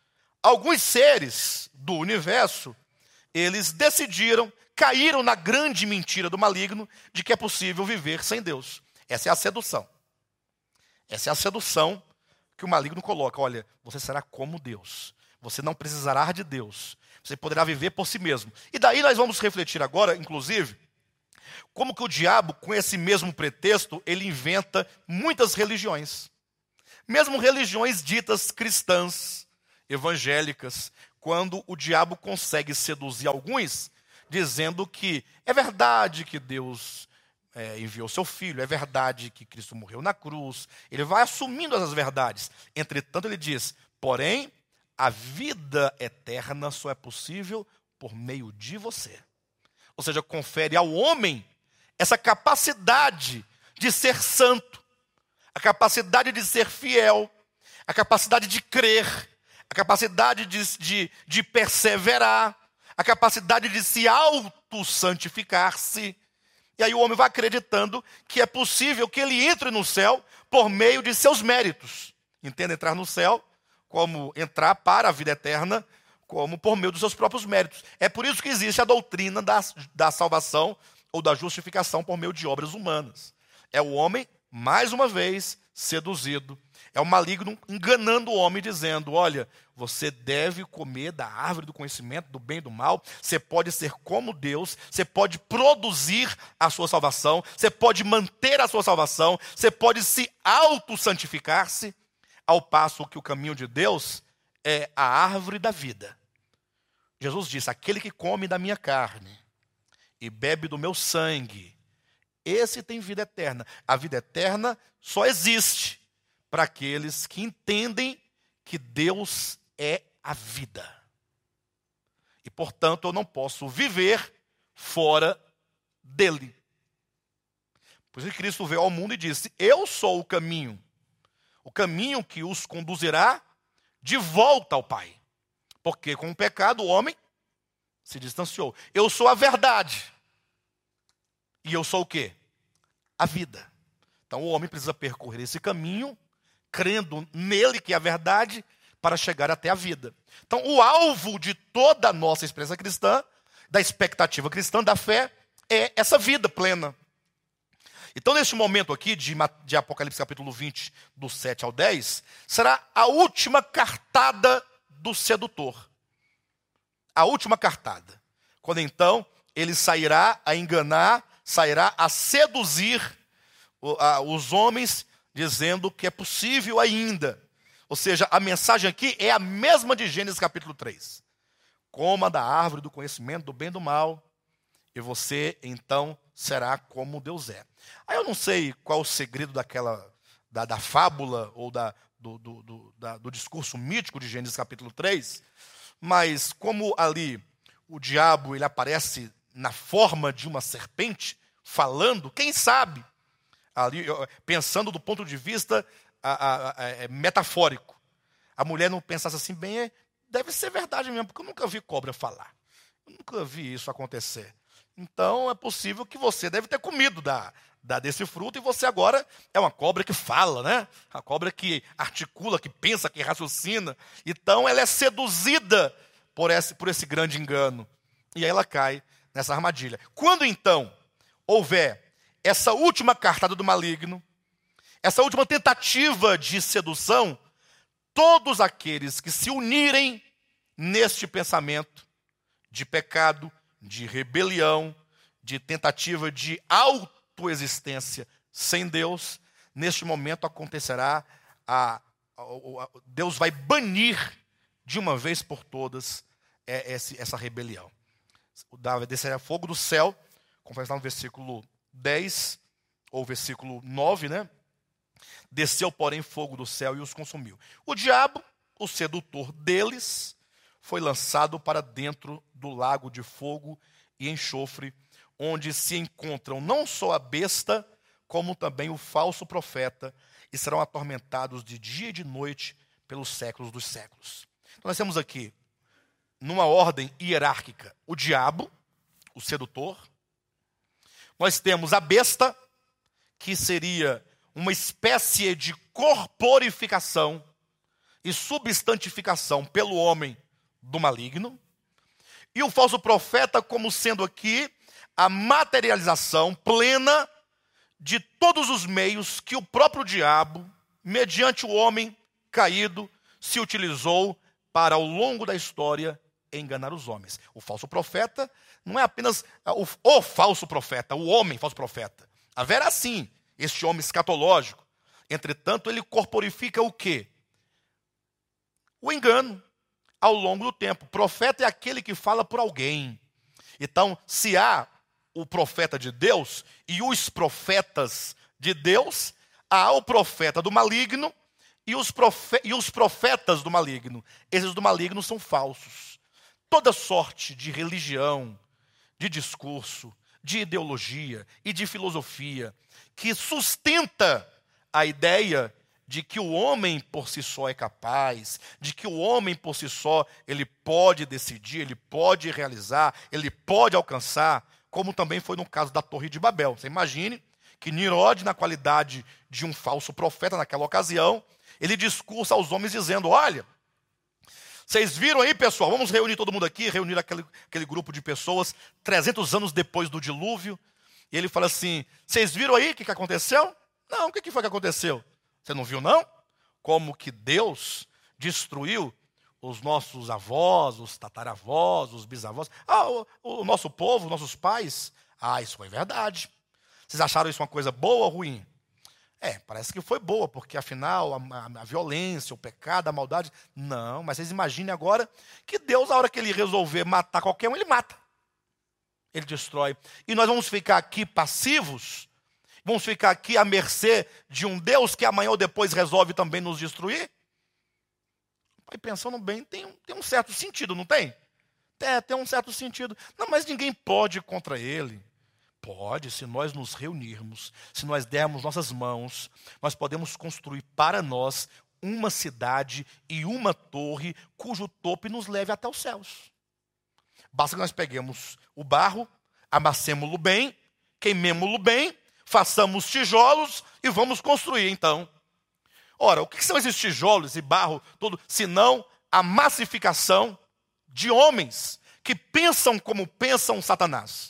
alguns seres do universo, eles decidiram, caíram na grande mentira do maligno de que é possível viver sem Deus. Essa é a sedução. Essa é a sedução que o maligno coloca. Olha, você será como Deus. Você não precisará de Deus. Você poderá viver por si mesmo. E daí nós vamos refletir agora, inclusive, como que o diabo, com esse mesmo pretexto, ele inventa muitas religiões. Mesmo religiões ditas cristãs, evangélicas, quando o diabo consegue seduzir alguns, dizendo que é verdade que Deus enviou seu filho, é verdade que Cristo morreu na cruz, ele vai assumindo essas verdades. Entretanto, ele diz, porém, a vida eterna só é possível por meio de você. Ou seja, confere ao homem essa capacidade de ser santo, a capacidade de ser fiel, a capacidade de crer, a capacidade de perseverar, a capacidade de se auto-santificar-se. E aí o homem vai acreditando que é possível que ele entre no céu por meio de seus méritos. Entenda, entrar no céu como entrar para a vida eterna, como por meio dos seus próprios méritos. É por isso que existe a doutrina da salvação ou da justificação por meio de obras humanas. É o homem, mais uma vez, seduzido. É o maligno enganando o homem, dizendo, olha, você deve comer da árvore do conhecimento do bem e do mal, você pode ser como Deus, você pode produzir a sua salvação, você pode manter a sua salvação, você pode se auto-santificar-se, ao passo que o caminho de Deus é a árvore da vida. Jesus disse, aquele que come da minha carne e bebe do meu sangue, esse tem vida eterna. A vida eterna só existe para aqueles que entendem que Deus é a vida. E, portanto, eu não posso viver fora dele. Por isso que Cristo veio ao mundo e disse, eu sou o caminho que os conduzirá de volta ao Pai. Porque com o pecado o homem se distanciou. Eu sou a verdade. E eu sou o quê? A vida. Então o homem precisa percorrer esse caminho, crendo nele que é a verdade, para chegar até a vida. Então o alvo de toda a nossa experiência cristã, da expectativa cristã, da fé, é essa vida plena. Então neste momento aqui, de Apocalipse capítulo 20, do 7 ao 10, será a última cartada do sedutor. A última cartada. Quando então ele sairá a enganar, sairá a seduzir os homens, dizendo que é possível ainda. Ou seja, a mensagem aqui é a mesma de Gênesis capítulo 3. Coma da árvore do conhecimento do bem e do mal, e você então será como Deus é. Aí eu não sei qual o segredo da fábula ou do discurso mítico de Gênesis capítulo 3, mas como ali o diabo ele aparece na forma de uma serpente, falando, quem sabe, ali, pensando do ponto de vista metafórico, a mulher não pensasse assim, bem, deve ser verdade mesmo, porque eu nunca vi cobra falar, eu nunca vi isso acontecer. Então é possível que você deve ter comido desse fruto e você agora é uma cobra que fala, né? A cobra que articula, que pensa, que raciocina. Então ela é seduzida por esse grande engano. E aí ela cai nessa armadilha. Quando então houver essa última cartada do maligno, essa última tentativa de sedução, todos aqueles que se unirem neste pensamento de pecado, de rebelião, de tentativa de autoexistência sem Deus, neste momento acontecerá, Deus vai banir de uma vez por todas essa rebelião. Descerá fogo do céu, como está no versículo 10, ou versículo 9, né? Desceu, porém, fogo do céu e os consumiu. O diabo, o sedutor deles, foi lançado para dentro do lago de fogo e enxofre, onde se encontram não só a besta, como também o falso profeta, e serão atormentados de dia e de noite pelos séculos dos séculos. Então nós temos aqui, numa ordem hierárquica, o diabo, o sedutor. Nós temos a besta, que seria uma espécie de corporificação e substantificação pelo homem do maligno. E o falso profeta como sendo aqui a materialização plena de todos os meios que o próprio diabo, mediante o homem caído, se utilizou para, ao longo da história, enganar os homens. O falso profeta não é apenas o falso profeta, o homem falso profeta. Haverá sim este homem escatológico. Entretanto, ele corporifica o quê? O engano ao longo do tempo. Profeta é aquele que fala por alguém. Então, se há o profeta de Deus e os profetas de Deus, há o profeta do maligno e os profetas do maligno. Esses do maligno são falsos. Toda sorte de religião, de discurso, de ideologia e de filosofia que sustenta a ideia de que o homem por si só é capaz, de que o homem por si só ele pode decidir, ele pode realizar, ele pode alcançar, como também foi no caso da Torre de Babel. Você imagine que Nimrod, na qualidade de um falso profeta naquela ocasião, ele discursa aos homens dizendo: olha, vocês viram aí, pessoal, vamos reunir todo mundo aqui, reunir aquele grupo de pessoas 300 anos depois do dilúvio. E ele fala assim: vocês viram aí o que aconteceu? Não, o que foi que aconteceu? Você não viu, não? Como que Deus destruiu os nossos avós, os tataravós, os bisavós, o nosso povo, nossos pais. Isso foi verdade. Vocês acharam isso uma coisa boa ou ruim? Parece que foi boa, porque afinal a violência, o pecado, a maldade... Não, mas vocês imaginem agora que Deus, a hora que ele resolver matar qualquer um, ele mata. Ele destrói. E nós vamos ficar aqui passivos? Vamos ficar aqui à mercê de um Deus que amanhã ou depois resolve também nos destruir? E pensando bem, tem um certo sentido, não tem? Tem um certo sentido. Não, mas ninguém pode ir contra ele. Pode, se nós nos reunirmos, se nós dermos nossas mãos, nós podemos construir para nós uma cidade e uma torre cujo topo nos leve até os céus. Basta que nós peguemos o barro, amassemos-lo bem, queimemos-lo bem, façamos tijolos e vamos construir então. Ora, o que são esses tijolos e barro todo, senão a massificação de homens que pensam como pensam Satanás?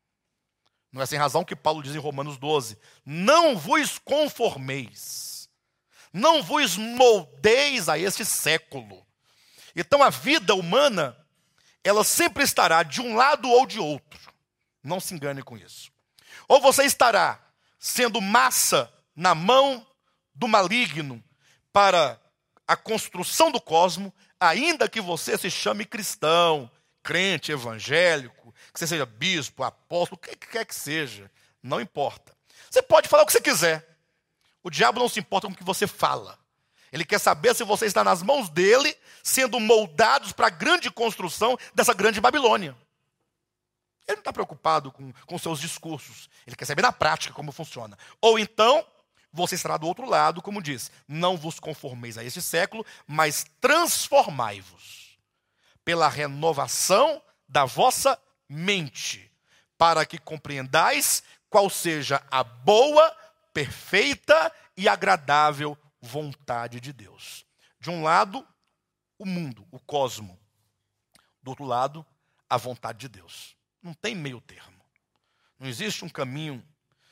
Não é sem razão que Paulo diz em Romanos 12: não vos conformeis, não vos moldeis a este século. Então a vida humana, ela sempre estará de um lado ou de outro. Não se engane com isso. Ou você estará sendo massa na mão do maligno para a construção do cosmo, ainda que você se chame cristão, crente, evangélico, que você seja bispo, apóstolo, o que quer que seja, não importa. Você pode falar o que você quiser. O diabo não se importa com o que você fala. Ele quer saber se você está nas mãos dele, sendo moldados para a grande construção dessa grande Babilônia. Ele não está preocupado com seus discursos. Ele quer saber na prática como funciona. Ou então, você estará do outro lado, como diz: não vos conformeis a este século, mas transformai-vos pela renovação da vossa mente, para que compreendais qual seja a boa, perfeita e agradável vontade de Deus. De um lado, o mundo, o cosmo. Do outro lado, a vontade de Deus. Não tem meio termo. Não existe um caminho,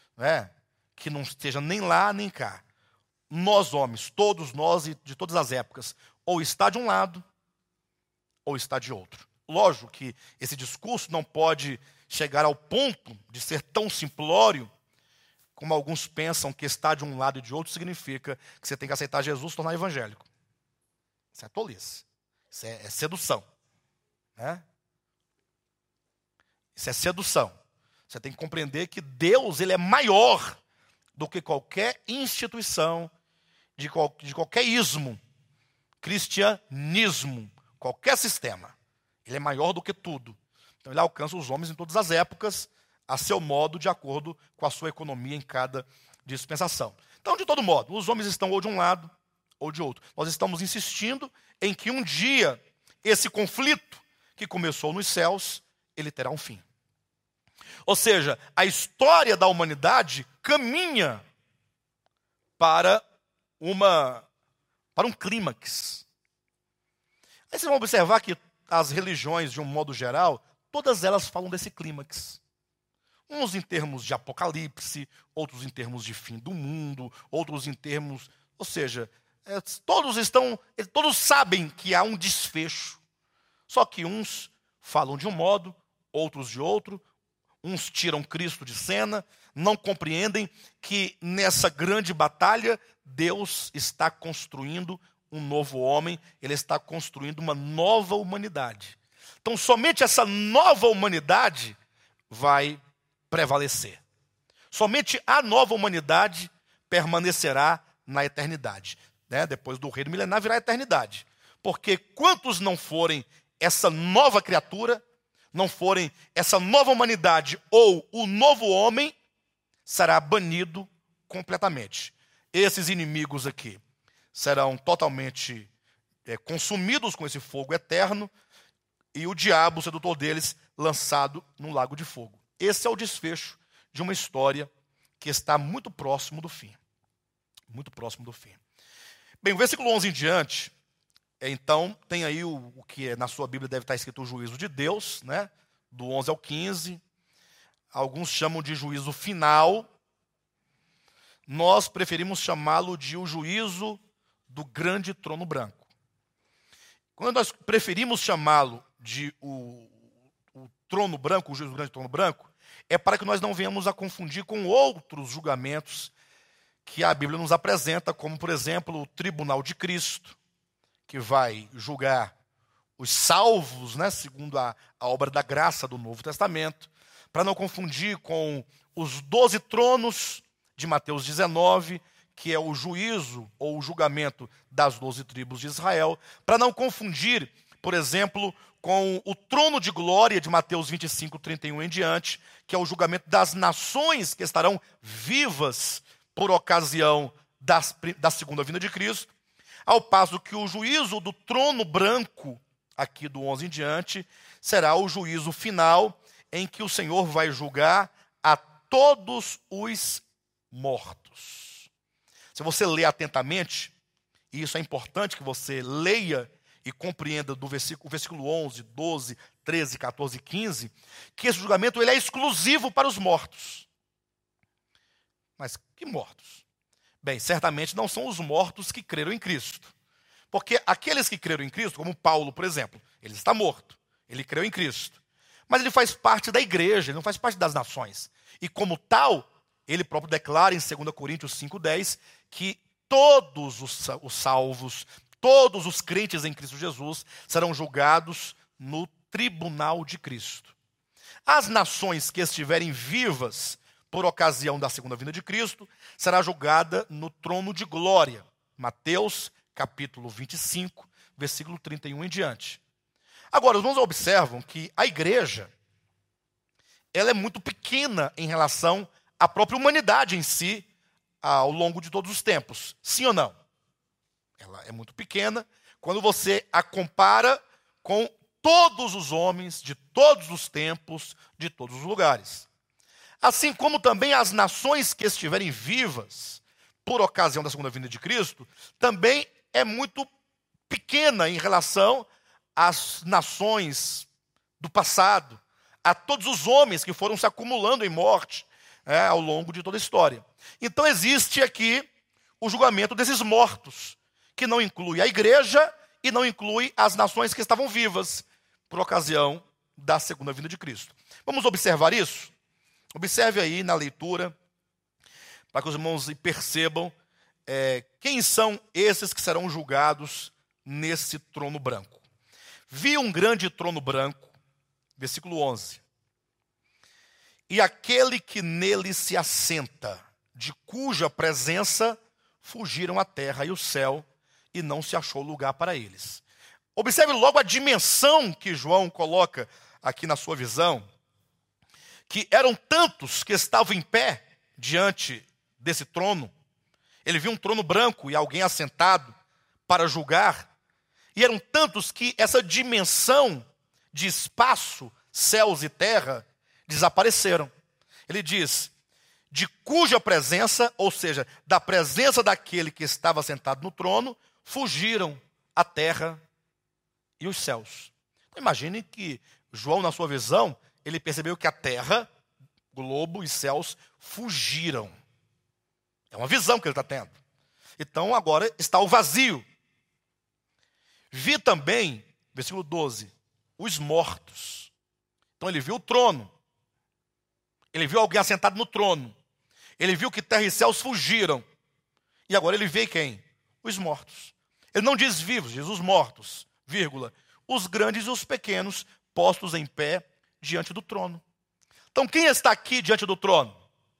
que não esteja nem lá nem cá. Nós homens, todos nós e de todas as épocas, ou está de um lado, ou está de outro. Lógico que esse discurso não pode chegar ao ponto de ser tão simplório como alguns pensam que estar de um lado e de outro significa que você tem que aceitar Jesus e se tornar evangélico. Isso é tolice. Isso é sedução. Isso é sedução. Você tem que compreender que Deus, ele é maior do que qualquer instituição, de qualquer ismo, cristianismo, qualquer sistema. Ele é maior do que tudo. Então ele alcança os homens em todas as épocas, a seu modo, de acordo com a sua economia em cada dispensação. Então, de todo modo, os homens estão ou de um lado ou de outro. Nós estamos insistindo em que um dia esse conflito que começou nos céus, ele terá um fim. Ou seja, a história da humanidade caminha para um clímax. Aí vocês vão observar que as religiões, de um modo geral, todas elas falam desse clímax. Uns em termos de apocalipse, outros em termos de fim do mundo, outros em termos... Ou seja, todos sabem que há um desfecho. Só que uns falam de um modo, outros de outro. Uns tiram Cristo de cena, não compreendem que nessa grande batalha Deus está construindo um novo homem, Ele está construindo uma nova humanidade. Então somente essa nova humanidade vai prevalecer. Somente a nova humanidade permanecerá na eternidade. Depois do reino milenar virá a eternidade. Porque quantos não forem essa nova criatura, não forem essa nova humanidade ou o novo homem, será banido completamente. Esses inimigos aqui serão totalmente consumidos com esse fogo eterno e o diabo, o sedutor deles, lançado no lago de fogo. Esse é o desfecho de uma história que está muito próximo do fim. Muito próximo do fim. Bem, o versículo 11 em diante, então, tem aí o que na sua Bíblia deve estar escrito o juízo de Deus, né? Do 11 ao 15. Alguns chamam de juízo final. Nós preferimos chamá-lo de o juízo do grande trono branco. Quando nós preferimos chamá-lo de o trono branco, o juízo do grande trono branco, é para que nós não venhamos a confundir com outros julgamentos que a Bíblia nos apresenta, como, por exemplo, o tribunal de Cristo, que vai julgar os salvos, né, segundo a obra da graça do Novo Testamento, para não confundir com os 12 tronos de Mateus 19, que é o juízo ou o julgamento das 12 tribos de Israel, para não confundir, por exemplo, com o trono de glória de Mateus 25, 31 em diante, que é o julgamento das nações que estarão vivas por ocasião da segunda vinda de Cristo, ao passo que o juízo do trono branco, aqui do 11 em diante, será o juízo final, em que o Senhor vai julgar a todos os mortos. Se você ler atentamente, e isso é importante que você leia e compreenda do versículo 11, 12, 13, 14 e 15, que esse julgamento ele é exclusivo para os mortos. Mas que mortos? Bem, certamente não são os mortos que creram em Cristo. Porque aqueles que creram em Cristo, como Paulo, por exemplo, ele está morto, ele creu em Cristo. Mas ele faz parte da igreja, ele não faz parte das nações. E como tal, ele próprio declara em 2 Coríntios 5,10 que todos os salvos, todos os crentes em Cristo Jesus serão julgados no tribunal de Cristo. As nações que estiverem vivas por ocasião da segunda vinda de Cristo será julgada no trono de glória. Mateus capítulo 25, versículo 31 em diante. Agora, os irmãos observam que a igreja ela é muito pequena em relação à própria humanidade em si, ao longo de todos os tempos. Sim ou não? Ela é muito pequena quando você a compara com todos os homens de todos os tempos, de todos os lugares. Assim como também as nações que estiverem vivas por ocasião da segunda vinda de Cristo, também é muito pequena em relação às nações do passado, a todos os homens que foram se acumulando em morte ao longo de toda a história. Então existe aqui o julgamento desses mortos, que não inclui a igreja e não inclui as nações que estavam vivas por ocasião da segunda vinda de Cristo. Vamos observar isso? Observe aí na leitura, para que os irmãos percebam quem são esses que serão julgados nesse trono branco. Vi um grande trono branco, versículo 11. E aquele que nele se assenta, de cuja presença fugiram a terra e o céu, e não se achou lugar para eles. Observe logo a dimensão que João coloca aqui na sua visão, que eram tantos que estavam em pé diante desse trono. Ele viu um trono branco e alguém assentado para julgar. E eram tantos que essa dimensão de espaço, céus e terra, desapareceram. Ele diz, de cuja presença, ou seja, da presença daquele que estava sentado no trono, fugiram a terra e os céus. Então, imagine que João, na sua visão, ele percebeu que a terra, globo e céus fugiram. É uma visão que ele está tendo. Então agora está o vazio. Vi também, versículo 12, os mortos. Então ele viu o trono. Ele viu alguém assentado no trono. Ele viu que terra e céus fugiram. E agora ele vê quem? Os mortos. Ele não diz vivos, diz os mortos, vírgula. Os grandes e os pequenos postos em pé diante do trono. Então quem está aqui diante do trono?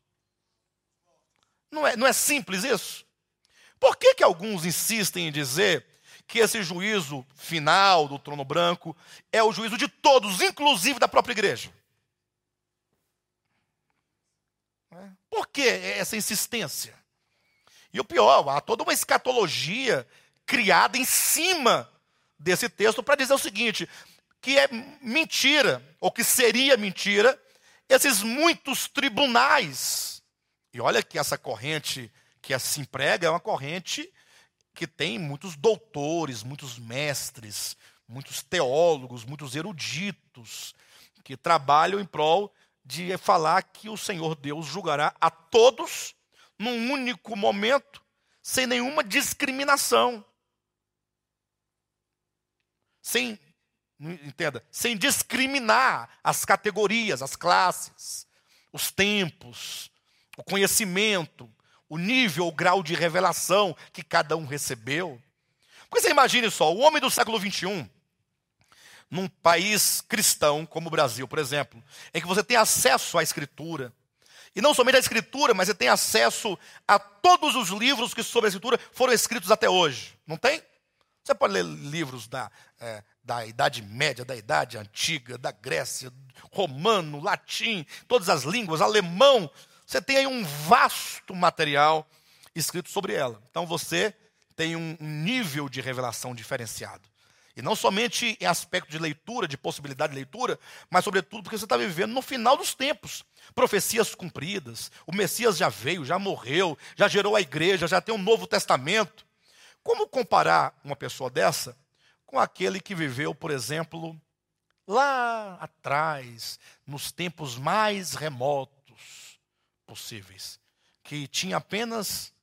Não é simples isso? Por que alguns insistem em dizer que esse juízo final do trono branco é o juízo de todos, inclusive da própria igreja? Por que essa insistência? E o pior, há toda uma escatologia criada em cima desse texto para dizer o seguinte, que é mentira, ou que seria mentira, esses muitos tribunais. E olha que essa corrente que assim prega é uma corrente que tem muitos doutores, muitos mestres, muitos teólogos, muitos eruditos, que trabalham em prol de falar que o Senhor Deus julgará a todos num único momento, sem nenhuma discriminação. Sem discriminar as categorias, as classes, os tempos, o conhecimento, o nível, o grau de revelação que cada um recebeu. Porque você imagine só, o homem do século XXI, num país cristão como o Brasil, por exemplo, em que você tem acesso à Escritura, e não somente à Escritura, mas você tem acesso a todos os livros que sobre a Escritura foram escritos até hoje. Não tem? Você pode ler livros da Idade Média, da Idade Antiga, da Grécia, romano, latim, todas as línguas, alemão. Você tem aí um vasto material escrito sobre ela. Então você tem um nível de revelação diferenciado. E não somente em aspecto de leitura, de possibilidade de leitura, mas sobretudo porque você está vivendo no final dos tempos. Profecias cumpridas, o Messias já veio, já morreu, já gerou a igreja, já tem um Novo Testamento. Como comparar uma pessoa dessa com aquele que viveu, por exemplo, lá atrás, nos tempos mais remotos possíveis, que tinha apenas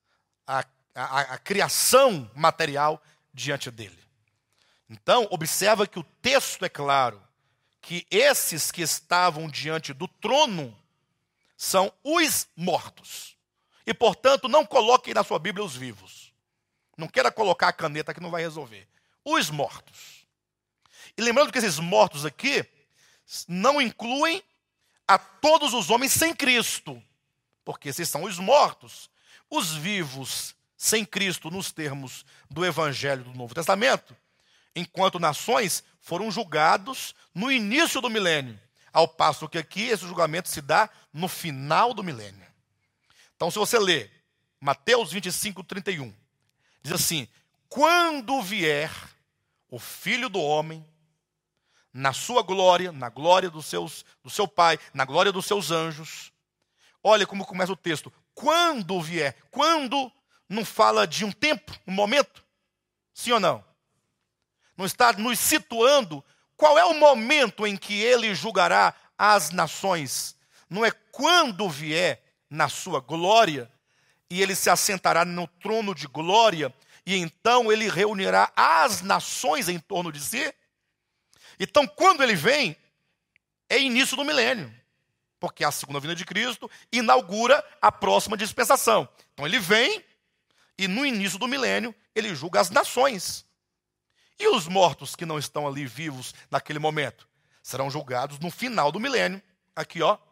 a criação material diante dele? Então, observa que o texto é claro, que esses que estavam diante do trono são os mortos. E, portanto, não coloque na sua Bíblia os vivos. Não queira colocar a caneta que não vai resolver. Os mortos. E lembrando que esses mortos aqui não incluem a todos os homens sem Cristo. Porque esses são os mortos. Os vivos sem Cristo, nos termos do Evangelho do Novo Testamento, enquanto nações foram julgados no início do milênio, ao passo que aqui esse julgamento se dá no final do milênio. Então, se você ler Mateus 25, 31, diz assim, quando vier o Filho do Homem, na sua glória, na glória do seu Pai, na glória dos seus anjos, olha como começa o texto, quando vier, quando não fala de um tempo, um momento, sim ou não? Não está nos situando qual é o momento em que ele julgará as nações. Não é quando vier na sua glória, e ele se assentará no trono de glória, e então ele reunirá as nações em torno de si. Então, quando ele vem, é início do milênio, porque a segunda vinda de Cristo inaugura a próxima dispensação. Então ele vem, e no início do milênio, ele julga as nações. E os mortos que não estão ali vivos naquele momento serão julgados no final do milênio. Aqui, ó,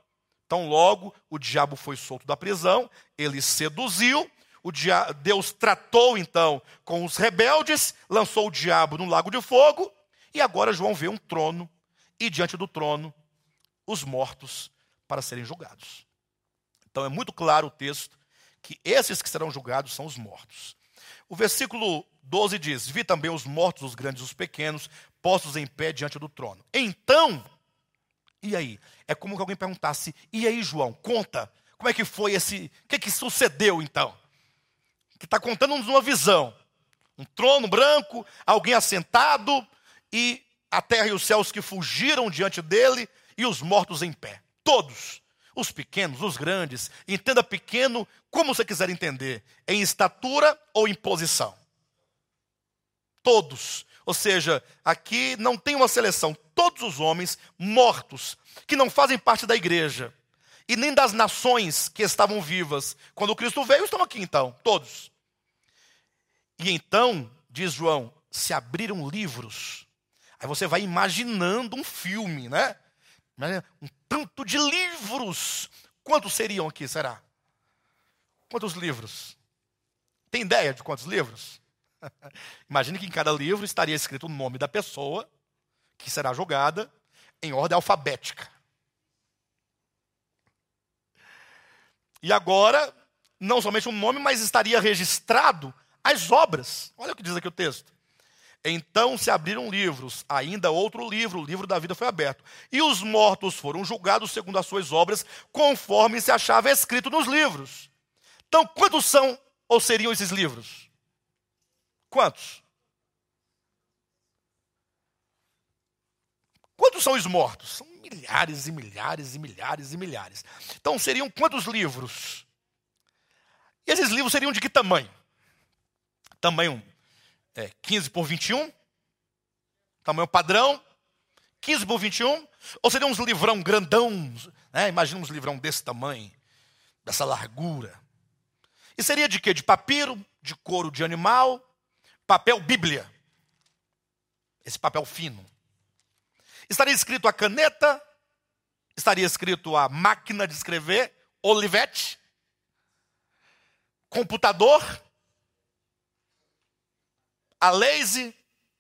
Então logo o diabo foi solto da prisão, ele seduziu, Deus tratou então com os rebeldes, lançou o diabo no lago de fogo, e agora João vê um trono, e diante do trono, os mortos para serem julgados. Então é muito claro o texto, que esses que serão julgados são os mortos. O versículo 12 diz: vi também os mortos, os grandes e os pequenos, postos em pé diante do trono. Então, e aí? É como que alguém perguntasse: e aí, João, conta, como é que foi o que sucedeu então? Que está contando-nos uma visão. Um trono branco, alguém assentado, e a terra e os céus que fugiram diante dele, e os mortos em pé. Todos, os pequenos, os grandes, entenda pequeno como você quiser entender, em estatura ou em posição. Todos, ou seja, aqui não tem uma seleção, todos os homens mortos, que não fazem parte da igreja, e nem das nações que estavam vivas, quando Cristo veio, estão aqui então, todos. E então, diz João, se abriram livros. Aí você vai imaginando um filme, né? Um tanto de livros. Quantos seriam aqui, será? Quantos livros? Tem ideia de quantos livros? Imagine que em cada livro estaria escrito o nome da pessoa que será julgada em ordem alfabética. E agora, não somente um nome, mas estaria registrado as obras. Olha o que diz aqui o texto. Então se abriram livros, ainda outro livro, o livro da vida foi aberto. E os mortos foram julgados segundo as suas obras, conforme se achava escrito nos livros. Então, quantos são ou seriam esses livros? Quantos? Quantos são os mortos? São milhares e milhares e milhares e milhares. Então, seriam quantos livros? E esses livros seriam de que tamanho? Tamanho 15 por 21, tamanho padrão, 15 por 21, ou seriam uns livrão grandão, né? Imagina uns livrão desse tamanho, dessa largura. E seria de quê? De papiro, de couro de animal, papel Bíblia, esse papel fino. Estaria escrito a caneta, estaria escrito a máquina de escrever, Olivetti, computador, a laser.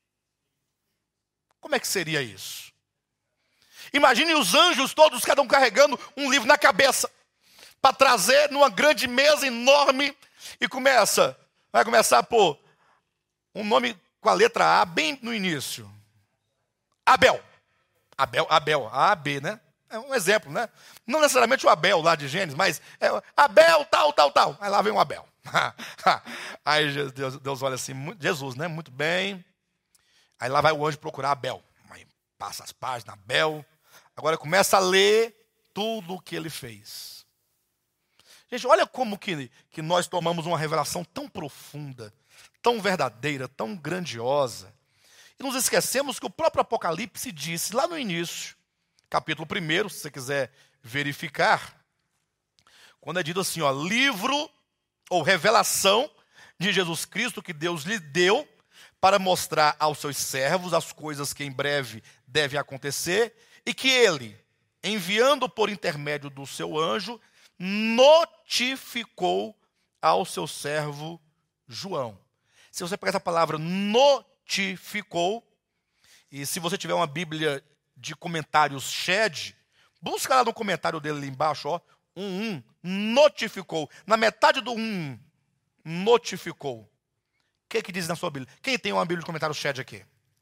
Como é que seria isso? Imagine os anjos todos, cada um carregando um livro na cabeça, para trazer numa grande mesa enorme, e vai começar por um nome com a letra A bem no início. Abel, A-B, né? É um exemplo, né? Não necessariamente o Abel lá de Gênesis, mas Abel, tal. Aí lá vem um Abel. Aí Deus olha assim, Jesus, né? Muito bem. Aí lá vai o anjo procurar Abel. Aí passa as páginas, Abel. Agora começa a ler tudo o que ele fez. Gente, olha como que nós tomamos uma revelação tão profunda, tão verdadeira, tão grandiosa. E nos esquecemos que o próprio Apocalipse disse lá no início, capítulo 1, se você quiser verificar, quando é dito assim, livro ou revelação de Jesus Cristo que Deus lhe deu para mostrar aos seus servos as coisas que em breve devem acontecer, e que ele, enviando por intermédio do seu anjo, notificou ao seu servo João. Se você pegar essa palavra notificou, e se você tiver uma Bíblia de comentários Shed, busca lá no comentário dele ali embaixo, notificou. Na metade do notificou. O que diz na sua Bíblia? Quem tem uma Bíblia de comentário Shed aqui?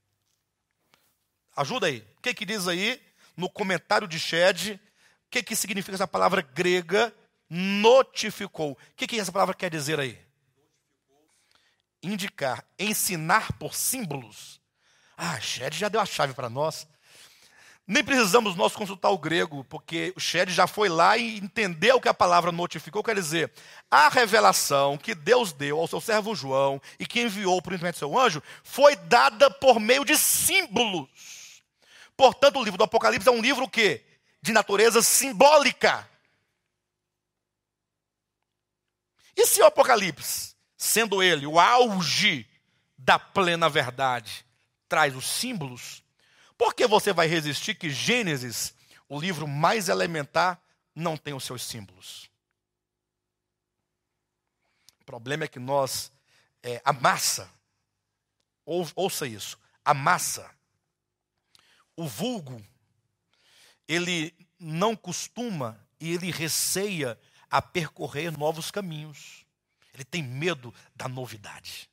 Ajuda aí. O que diz aí no comentário de Shed? O que significa essa palavra grega notificou? O que essa palavra quer dizer aí? Indicar, ensinar por símbolos. Shed já deu a chave para nós. Nem precisamos nós consultar o grego, porque o Shed já foi lá e entendeu o que a palavra notificou. Quer dizer, a revelação que Deus deu ao seu servo João e que enviou por intermédio do seu anjo foi dada por meio de símbolos. Portanto, o livro do Apocalipse é um livro que de natureza simbólica. E se o Apocalipse, sendo ele o auge da plena verdade, traz os símbolos, por que você vai resistir que Gênesis, o livro mais elementar, não tem os seus símbolos. O problema é que nós, a massa, ouça isso, a massa, o vulgo, ele não costuma e ele receia a percorrer novos caminhos. Ele tem medo da novidade.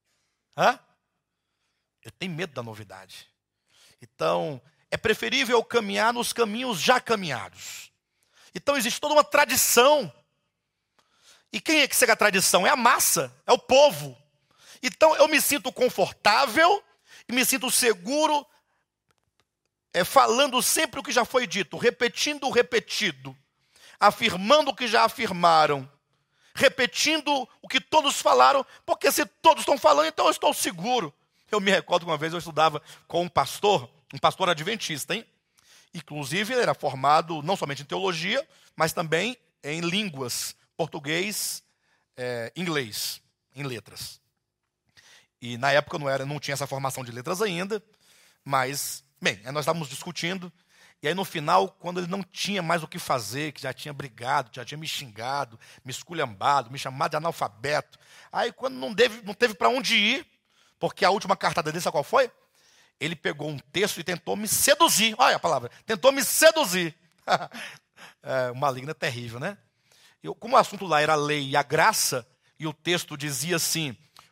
Ele tem medo da novidade. Então, é preferível caminhar nos caminhos já caminhados. Então, existe toda uma tradição. E quem é que segue a tradição? É a massa, é o povo. Então, eu me sinto confortável e me sinto seguro, falando sempre o que já foi dito, repetindo o repetido, afirmando o que já afirmaram, repetindo o que todos falaram, porque se todos estão falando, então eu estou seguro. Eu me recordo que uma vez eu estudava com um pastor adventista, hein? Inclusive, ele era formado não somente em teologia, mas também em línguas, português, inglês, em letras. E na época não tinha essa formação de letras ainda, mas, bem, aí nós estávamos discutindo, e aí no final, quando ele não tinha mais o que fazer, que já tinha brigado, já tinha me xingado, me esculhambado, me chamado de analfabeto, aí quando não teve para onde ir, porque a última cartada dele, sabe qual foi? Ele pegou um texto e tentou me seduzir. Olha a palavra, tentou me seduzir. O maligno é terrível, né? Como o assunto lá era a lei e a graça, e o texto dizia assim,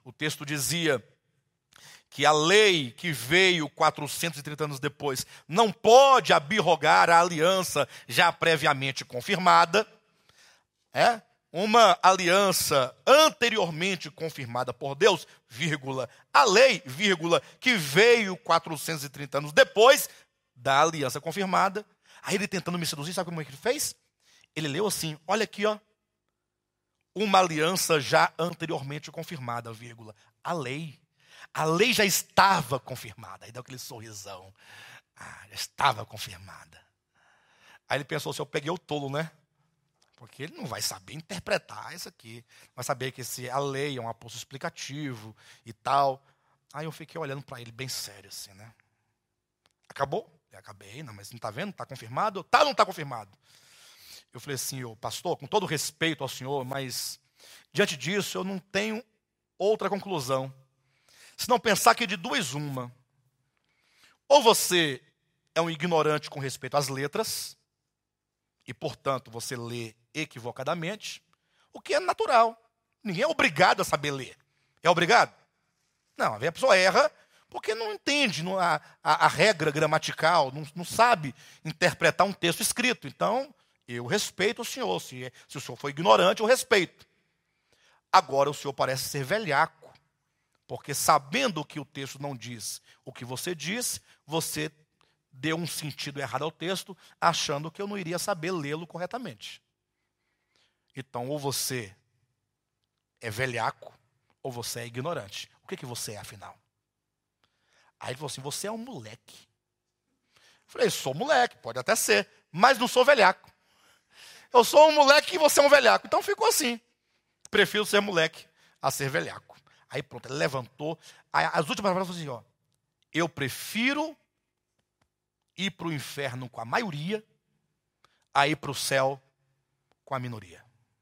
que a lei que veio 430 anos depois não pode abrogar a aliança já previamente confirmada. Uma aliança anteriormente confirmada por Deus, vírgula, a lei, vírgula, que veio 430 anos depois da aliança confirmada. Aí ele tentando me seduzir, sabe como é que ele fez? Ele leu assim, olha aqui, ó, uma aliança já anteriormente confirmada, vírgula, a lei. A lei já estava confirmada. Aí deu aquele sorrisão. Já estava confirmada. Aí ele pensou assim, eu peguei o tolo, né? Porque ele não vai saber interpretar isso aqui. Vai saber que a lei é um aposto explicativo e tal. Aí eu fiquei olhando para ele bem sério assim, né? Acabou? Eu acabei, não, mas não está vendo? Está confirmado? Tá ou não está confirmado? Eu falei assim, pastor, com todo respeito ao senhor, mas diante disso eu não tenho outra conclusão. Se não pensar que de duas uma. Ou você é um ignorante com respeito às letras, e portanto você lê equivocadamente, o que é natural. Ninguém é obrigado a saber ler. É obrigado? Não, a pessoa erra porque não entende a regra gramatical, não sabe interpretar um texto escrito. Então, eu respeito o senhor. Se o senhor for ignorante, eu respeito. Agora o senhor parece ser velhaco. Porque sabendo que o texto não diz o que você diz, você deu um sentido errado ao texto, achando que eu não iria saber lê-lo corretamente. Então, ou você é velhaco, ou você é ignorante. O que você é, afinal? Aí ele falou assim, você é um moleque. Eu falei, sou moleque, pode até ser, mas não sou velhaco. Eu sou um moleque e você é um velhaco. Então ficou assim. Prefiro ser moleque a ser velhaco. Aí pronto, ele levantou. Aí, as últimas palavras foram assim, ó. Eu prefiro ir para o inferno com a maioria, a ir para o céu com a minoria.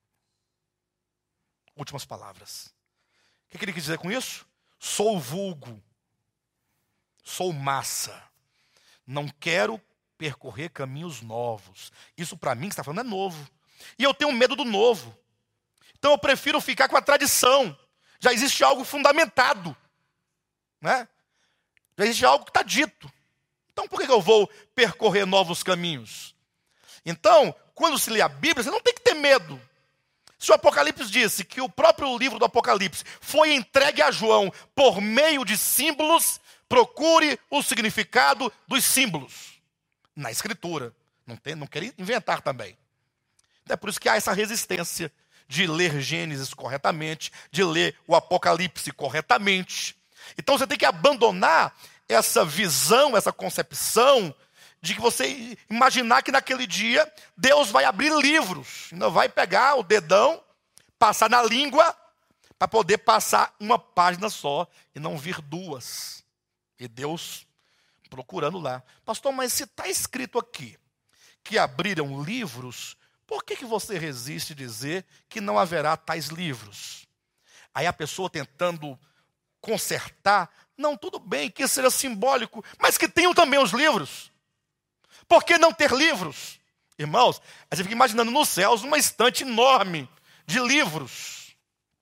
Últimas palavras. O que ele quis dizer com isso? Sou vulgo. Sou massa. Não quero percorrer caminhos novos. Isso para mim que você está falando é novo. E eu tenho medo do novo. Então eu prefiro ficar com a tradição. Já existe algo fundamentado, né? Já existe algo que está dito. Então, por que eu vou percorrer novos caminhos? Então, quando se lê a Bíblia, você não tem que ter medo. Se o Apocalipse disse que o próprio livro do Apocalipse foi entregue a João por meio de símbolos, procure o significado dos símbolos na Escritura. Não quer inventar também. É por isso que há essa resistência de ler Gênesis corretamente, de ler o Apocalipse corretamente. Então você tem que abandonar essa visão, essa concepção de que você imaginar que naquele dia Deus vai abrir livros, ainda vai pegar o dedão, passar na língua, para poder passar uma página só e não vir duas. E Deus procurando lá. Pastor, mas se está escrito aqui que abriram livros, por que você resiste dizer que não haverá tais livros? Aí a pessoa tentando consertar, não, tudo bem, que seja simbólico, mas que tenham também os livros. Por que não ter livros? Irmãos, aí você fica imaginando nos céus uma estante enorme de livros.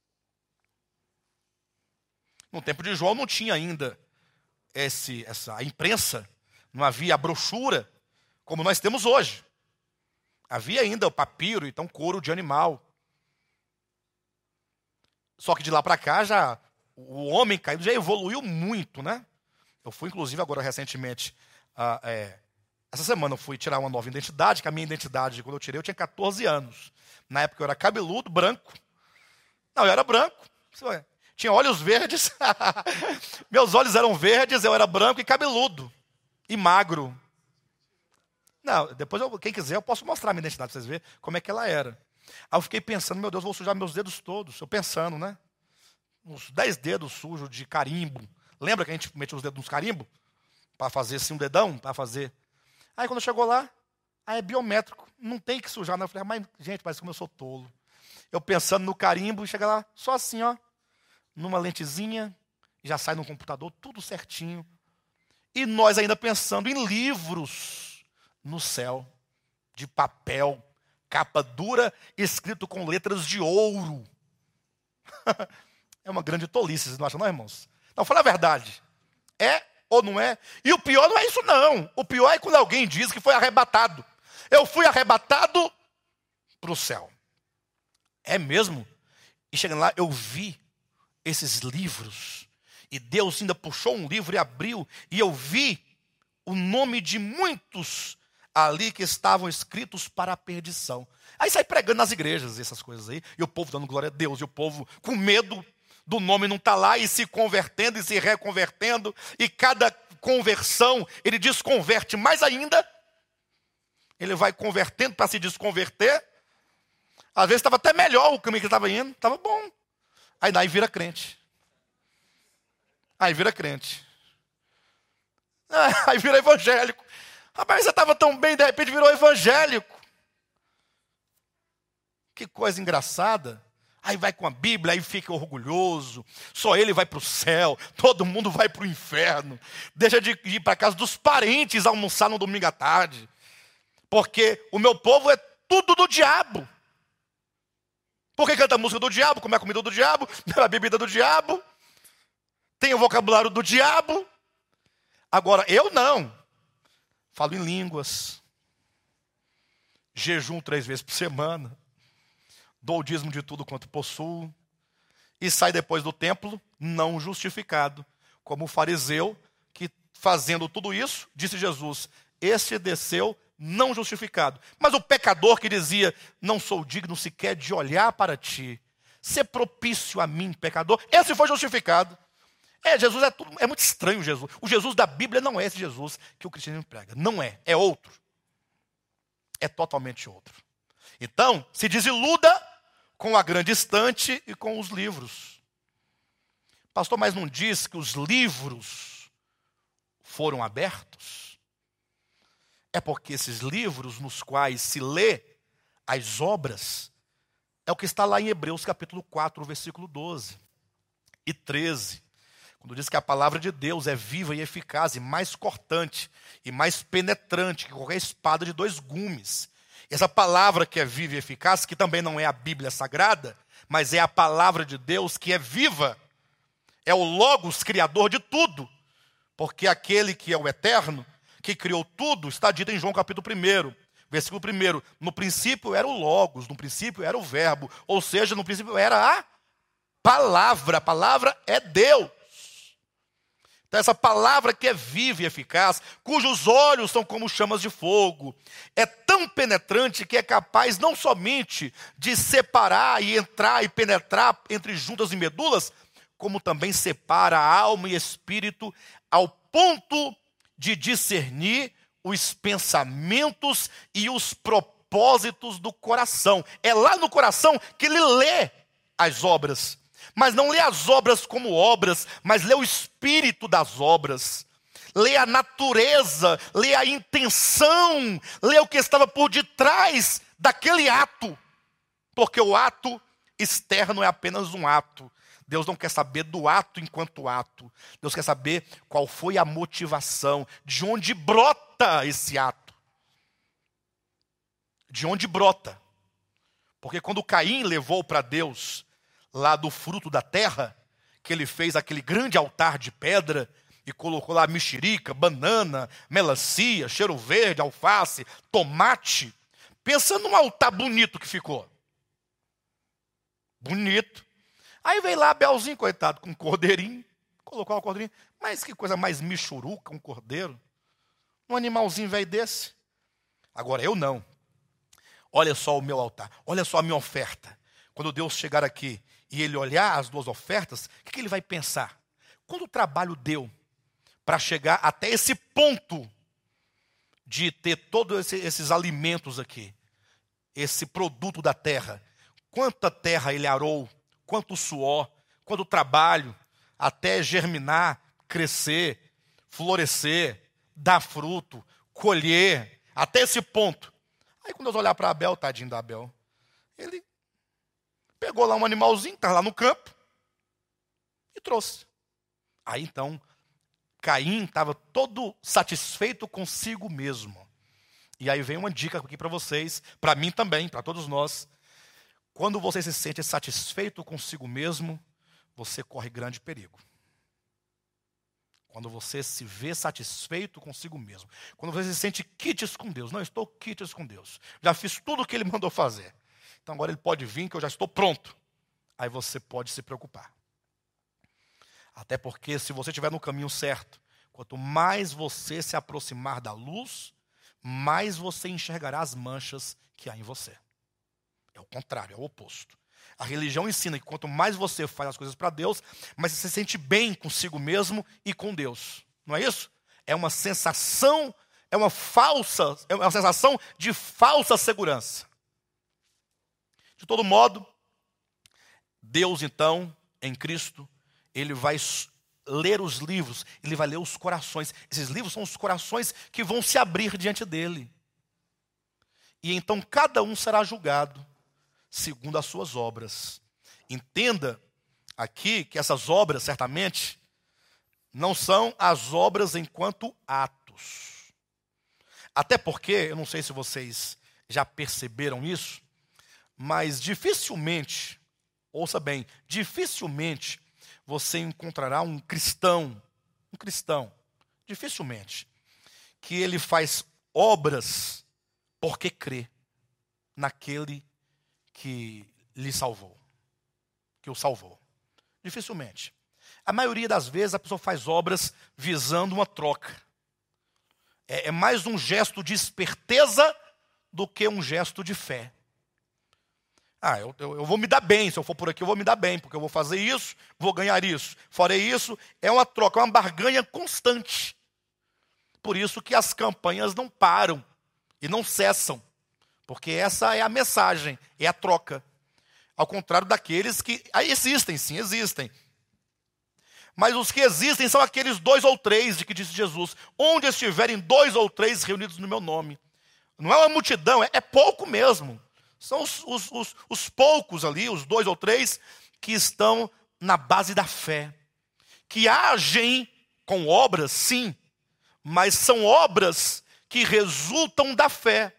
No tempo de João não tinha ainda essa imprensa, não havia a brochura, como nós temos hoje. Havia ainda o papiro, então couro de animal. Só que de lá para cá, o homem caído já evoluiu muito, né? Eu fui, inclusive, agora recentemente, essa semana eu fui tirar uma nova identidade, que a minha identidade, quando eu tirei, eu tinha 14 anos. Na época eu era cabeludo, branco. Não, eu era branco. Tinha olhos verdes. Meus olhos eram verdes, eu era branco e cabeludo. E magro. Não, depois, quem quiser, eu posso mostrar a minha identidade para vocês verem como é que ela era. Aí eu fiquei pensando, meu Deus, vou sujar meus dedos todos. Eu pensando, né? Uns 10 dedos sujos de carimbo. Lembra que a gente metia os dedos nos carimbos? Para fazer assim um dedão, para fazer. Aí quando chegou lá, aí é biométrico. Não tem que sujar, não. Eu falei, mas gente, parece como eu sou tolo. Eu pensando no carimbo, e chega lá, só assim, ó. Numa lentezinha, já sai no computador, tudo certinho. E nós ainda pensando em livros no céu, de papel, capa dura, escrito com letras de ouro. É uma grande tolice, vocês não acham, não, irmãos? Não, fala a verdade. É ou não é? E o pior não é isso, não. O pior é quando alguém diz que foi arrebatado. Eu fui arrebatado para o céu. É mesmo? E chegando lá, eu vi esses livros. E Deus ainda puxou um livro e abriu. E eu vi o nome de muitos ali que estavam escritos para a perdição. Aí sai pregando nas igrejas essas coisas aí. E o povo dando glória a Deus. E o povo com medo do nome não estar lá. E se convertendo e se reconvertendo. E cada conversão ele desconverte mais ainda. Ele vai convertendo para se desconverter. Às vezes estava até melhor o caminho que ele estava indo. Estava bom. Aí daí vira crente. Aí vira crente. Aí vira evangélico. Rapaz, você estava tão bem, de repente virou evangélico. Que coisa engraçada. Aí vai com a Bíblia, aí fica orgulhoso. Só ele vai para o céu, todo mundo vai para o inferno. Deixa de ir para a casa dos parentes almoçar no domingo à tarde. Porque o meu povo é tudo do diabo. Porque canta a música do diabo, come a comida do diabo, bebe a bebida do diabo, tem o vocabulário do diabo. Agora, eu não. Falo em línguas, jejum 3 vezes por semana, dou o dízimo de tudo quanto possuo, e sai depois do templo não justificado, como o fariseu que, fazendo tudo isso, disse Jesus, este desceu não justificado. Mas o pecador que dizia, não sou digno sequer de olhar para ti, ser propício a mim, pecador, esse foi justificado. Jesus é muito estranho, Jesus. O Jesus da Bíblia não é esse Jesus que o cristianismo prega. Não é, é outro. É totalmente outro. Então, se desiluda com a grande estante e com os livros. Pastor, mas não diz que os livros foram abertos? É porque esses livros nos quais se lê as obras, é o que está lá em Hebreus capítulo 4, versículo 12 e 13. Quando diz que a palavra de Deus é viva e eficaz, e mais cortante, e mais penetrante que qualquer espada de 2 gumes. Essa palavra que é viva e eficaz, que também não é a Bíblia Sagrada, mas é a palavra de Deus que é viva. É o Logos, criador de tudo. Porque aquele que é o eterno, que criou tudo, está dito em João capítulo 1, versículo 1. No princípio era o Logos, no princípio era o verbo. Ou seja, no princípio era a palavra é Deus. Então, essa palavra que é viva e eficaz, cujos olhos são como chamas de fogo, é tão penetrante que é capaz não somente de separar e entrar e penetrar entre juntas e medulas, como também separa a alma e espírito ao ponto de discernir os pensamentos e os propósitos do coração. É lá no coração que ele lê as obras. Mas não lê as obras como obras, mas lê o espírito das obras. Lê a natureza, lê a intenção, lê o que estava por detrás daquele ato, porque o ato externo é apenas um ato. Deus não quer saber do ato enquanto ato. Deus quer saber qual foi a motivação, de onde brota esse ato. De onde brota. Porque quando Caim levou para Deus lá do fruto da terra, que ele fez aquele grande altar de pedra e colocou lá mexerica, banana, melancia, cheiro verde, alface, tomate. Pensa num altar bonito que ficou. Bonito. Aí veio lá Abelzinho, coitado, com um cordeirinho. Colocou o cordeirinho. Mas que coisa mais michuruca, um cordeiro. Um animalzinho velho desse. Agora eu não. Olha só o meu altar. Olha só a minha oferta. Quando Deus chegar aqui e ele olhar as duas ofertas, o que ele vai pensar? Quando o trabalho deu para chegar até esse ponto de ter todos esses alimentos aqui, esse produto da terra, quanta terra ele arou, quanto suor, quanto trabalho, até germinar, crescer, florescer, dar fruto, colher, até esse ponto. Aí quando Deus olhar para Abel, tadinho da Abel, ele pegou lá um animalzinho, estava lá no campo, e trouxe. Aí então, Caim estava todo satisfeito consigo mesmo. E aí vem uma dica aqui para vocês, para mim também, para todos nós. Quando você se sente satisfeito consigo mesmo, você corre grande perigo. Quando você se vê satisfeito consigo mesmo. Quando você se sente quites com Deus. Não, estou quites com Deus. Já fiz tudo o que Ele mandou fazer. Então agora Ele pode vir que eu já estou pronto. Aí você pode se preocupar. Até porque se você estiver no caminho certo, quanto mais você se aproximar da luz, mais você enxergará as manchas que há em você. É o contrário, é o oposto. A religião ensina que quanto mais você faz as coisas para Deus, mais você se sente bem consigo mesmo e com Deus. Não é isso? É uma sensação, é uma sensação de falsa segurança. De todo modo, Deus então, em Cristo, Ele vai ler os livros, Ele vai ler os corações. Esses livros são os corações que vão se abrir diante dEle. E então cada um será julgado segundo as suas obras. Entenda aqui que essas obras, certamente, não são as obras enquanto atos. Até porque, eu não sei se vocês já perceberam isso, mas dificilmente, ouça bem, dificilmente você encontrará um cristão, dificilmente, que ele faz obras porque crê naquele que lhe salvou, que o salvou. Dificilmente. A maioria das vezes a pessoa faz obras visando uma troca. É mais um gesto de esperteza do que um gesto de fé. Eu vou me dar bem, se eu for por aqui eu vou me dar bem, porque eu vou fazer isso, vou ganhar isso. Farei isso, é uma troca, é uma barganha constante. Por isso que as campanhas não param e não cessam. Porque essa é a mensagem, é a troca. Ao contrário daqueles que existem, sim, existem. Mas os que existem são aqueles 2 ou 3 de que disse Jesus. Onde estiverem 2 ou 3 reunidos no meu nome. Não é uma multidão, é pouco mesmo. São os poucos ali, os 2 ou 3, que estão na base da fé. Que agem com obras, sim. Mas são obras que resultam da fé.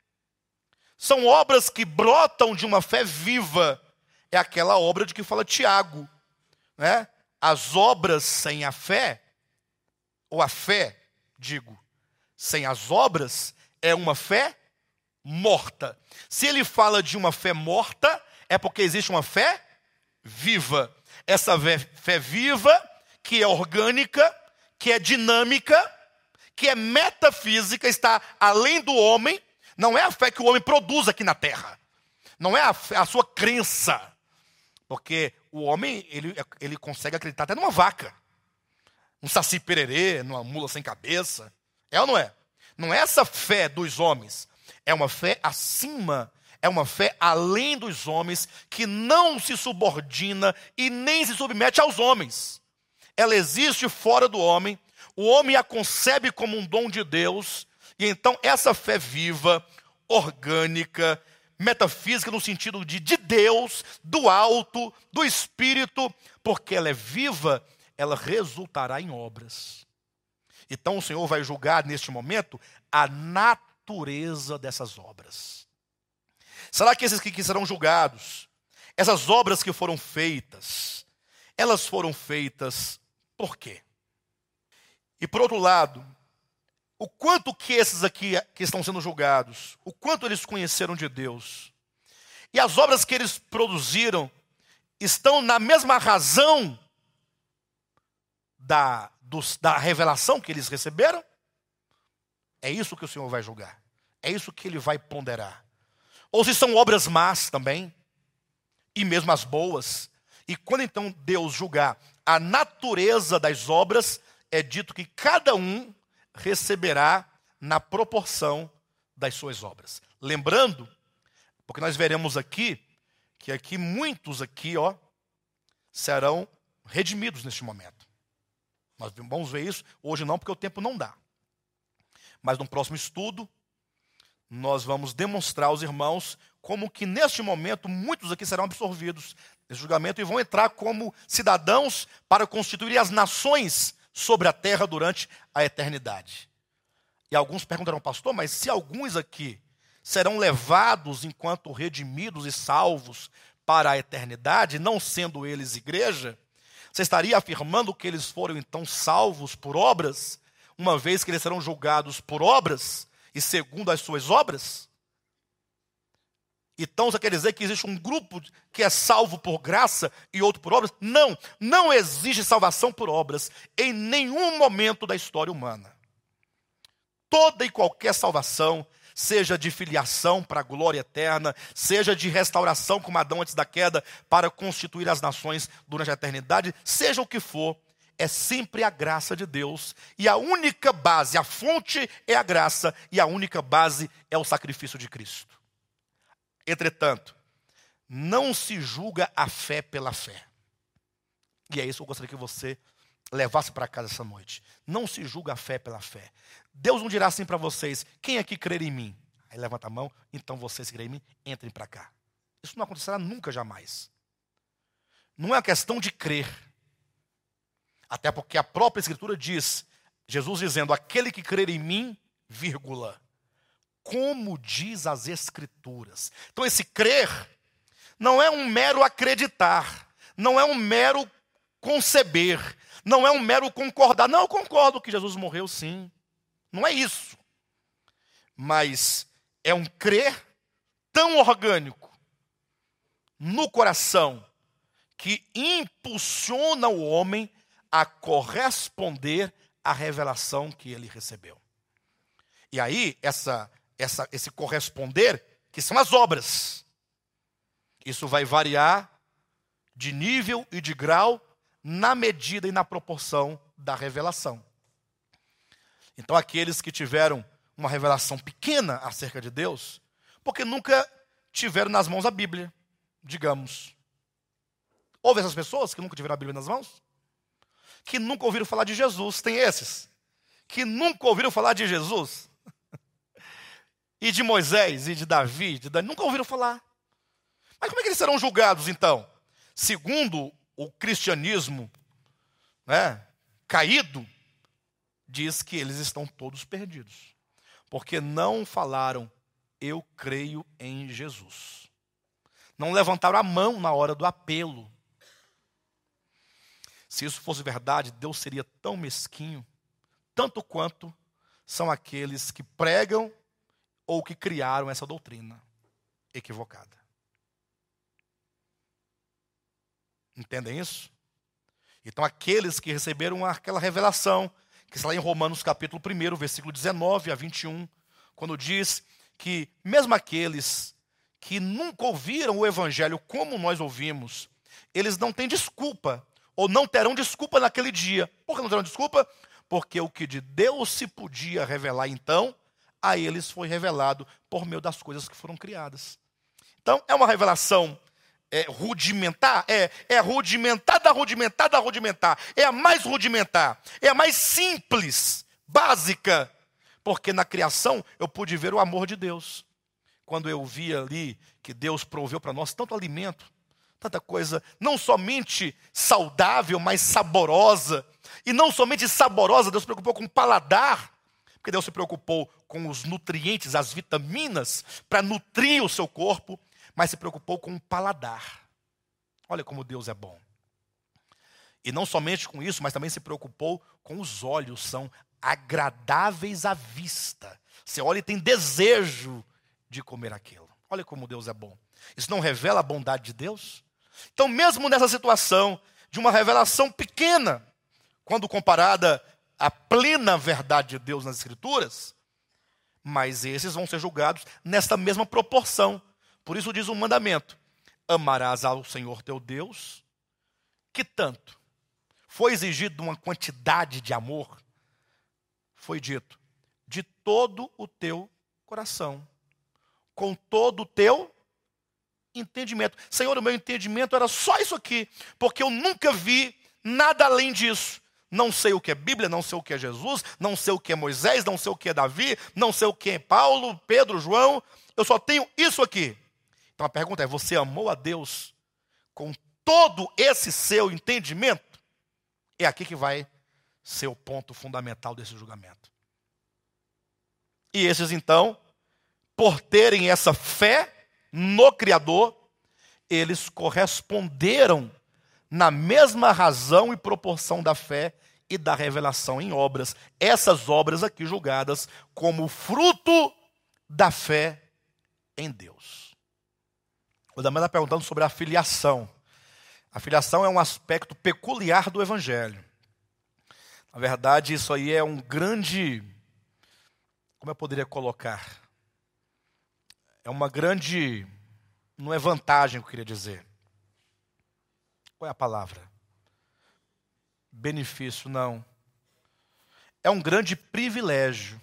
São obras que brotam de uma fé viva. É aquela obra de que fala Tiago. Né? As obras sem a fé, ou a fé, digo, sem as obras, é uma fé morta. Se ele fala de uma fé morta, é porque existe uma fé viva. Essa fé viva, que é orgânica, que é dinâmica, que é metafísica, está além do homem. Não é a fé que o homem produz aqui na terra. Não é a sua crença. Porque o homem, ele consegue acreditar até numa vaca. Um saci pererê, numa mula sem cabeça. É ou não é? Não é essa fé dos homens. É uma fé acima. É uma fé além dos homens, que não se subordina e nem se submete aos homens. Ela existe fora do homem. O homem a concebe como um dom de Deus. E então essa fé viva, orgânica, metafísica no sentido de Deus, do alto, do Espírito, porque ela é viva, ela resultará em obras. Então o Senhor vai julgar neste momento a natureza dessas obras. Será que esses que serão julgados, essas obras que foram feitas, elas foram feitas por quê? E por outro lado, o quanto que esses aqui que estão sendo julgados, o quanto eles conheceram de Deus, e as obras que eles produziram estão na mesma razão da revelação que eles receberam? É isso que o Senhor vai julgar. É isso que Ele vai ponderar. Ou se são obras más também, e mesmo as boas. E quando então Deus julgar a natureza das obras, é dito que cada um receberá na proporção das suas obras. Lembrando, porque nós veremos aqui, que aqui muitos aqui, serão redimidos neste momento. Nós vamos ver isso, hoje não, porque o tempo não dá. Mas no próximo estudo, nós vamos demonstrar aos irmãos como que neste momento muitos aqui serão absorvidos nesse julgamento e vão entrar como cidadãos para constituir as nações sobre a terra durante a eternidade. E alguns perguntarão, pastor, mas se alguns aqui serão levados enquanto redimidos e salvos para a eternidade, não sendo eles igreja, você estaria afirmando que eles foram então salvos por obras, uma vez que eles serão julgados por obras e segundo as suas obras? Então você quer dizer que existe um grupo que é salvo por graça e outro por obras? Não, não existe salvação por obras em nenhum momento da história humana. Toda e qualquer salvação, seja de filiação para a glória eterna, seja de restauração como Adão antes da queda, para constituir as nações durante a eternidade, seja o que for, é sempre a graça de Deus. E a única base, a fonte é a graça, e a única base é o sacrifício de Cristo. Entretanto, não se julga a fé pela fé. E é isso que eu gostaria que você levasse para casa essa noite. Não se julga a fé pela fé. Deus não dirá assim para vocês, quem aqui crer em mim? Aí levanta a mão, então vocês que creem em mim, entrem para cá. Isso não acontecerá nunca, jamais. Não é uma questão de crer. Até porque a própria Escritura diz, Jesus dizendo, aquele que crer em mim, vírgula, como diz as Escrituras. Então esse crer não é um mero acreditar, não é um mero conceber, não é um mero concordar. Não, eu concordo que Jesus morreu, sim. Não é isso. Mas é um crer tão orgânico no coração que impulsiona o homem a corresponder à revelação que ele recebeu. E aí, esse corresponder, que são as obras, isso vai variar de nível e de grau na medida e na proporção da revelação. Então, aqueles que tiveram uma revelação pequena acerca de Deus, porque nunca tiveram nas mãos a Bíblia, digamos. Houve essas pessoas que nunca tiveram a Bíblia nas mãos? Que nunca ouviram falar de Jesus, tem esses. Que nunca ouviram falar de Jesus. E de Moisés, e de Davi, nunca ouviram falar. Mas como é que eles serão julgados, então? Segundo o cristianismo, caído, diz que eles estão todos perdidos. Porque não falaram, eu creio em Jesus. Não levantaram a mão na hora do apelo. Se isso fosse verdade, Deus seria tão mesquinho, tanto quanto são aqueles que pregam ou que criaram essa doutrina equivocada. Entendem isso? Então aqueles que receberam aquela revelação, que está lá em Romanos capítulo 1, versículo 19 a 21, quando diz que mesmo aqueles que nunca ouviram o evangelho como nós ouvimos, eles não têm desculpa, ou não terão desculpa naquele dia. Por que não terão desculpa? Porque o que de Deus se podia revelar então, a eles foi revelado por meio das coisas que foram criadas. Então é uma revelação rudimentar, é rudimentar da rudimentar da rudimentar, é a mais rudimentar, é a mais simples, básica, porque na criação eu pude ver o amor de Deus. quando eu vi ali que Deus proveu para nós tanto alimento, tanta coisa, não somente saudável, mas saborosa. E não somente saborosa, Deus se preocupou com o paladar, porque Deus se preocupou com os nutrientes, as vitaminas, para nutrir o seu corpo, mas se preocupou com o paladar. Olha como Deus é bom. E não somente com isso, mas também se preocupou com os olhos, são agradáveis à vista. Você olha e tem desejo de comer aquilo. Olha como Deus é bom. Isso não revela a bondade de Deus? Então, mesmo nessa situação de uma revelação pequena, quando comparada à plena verdade de Deus nas Escrituras, mas esses vão ser julgados nesta mesma proporção. Por isso diz o mandamento: amarás ao Senhor teu Deus. Que tanto? Foi exigido uma quantidade de amor? Foi dito: de todo o teu coração, com todo o teu entendimento. Senhor, o meu entendimento era só isso aqui, porque eu nunca vi nada além disso. Não sei o que é Bíblia, não sei o que é Jesus, não sei o que é Moisés, não sei o que é Davi, não sei o que é Paulo, Pedro, João. Eu só tenho isso aqui. Então a pergunta é: você amou a Deus com todo esse seu entendimento? É aqui que vai ser o ponto fundamental desse julgamento. E esses então, por terem essa fé no Criador, eles corresponderam na mesma razão e proporção da fé e da revelação em obras. Essas obras aqui julgadas como fruto da fé em Deus. O Damã está perguntando sobre a filiação. A filiação é um aspecto peculiar do Evangelho. Na verdade, isso aí é um grande... Como eu poderia colocar? É uma grande... Não é vantagem que eu queria dizer. Qual é a palavra? Benefício, não. É um grande privilégio.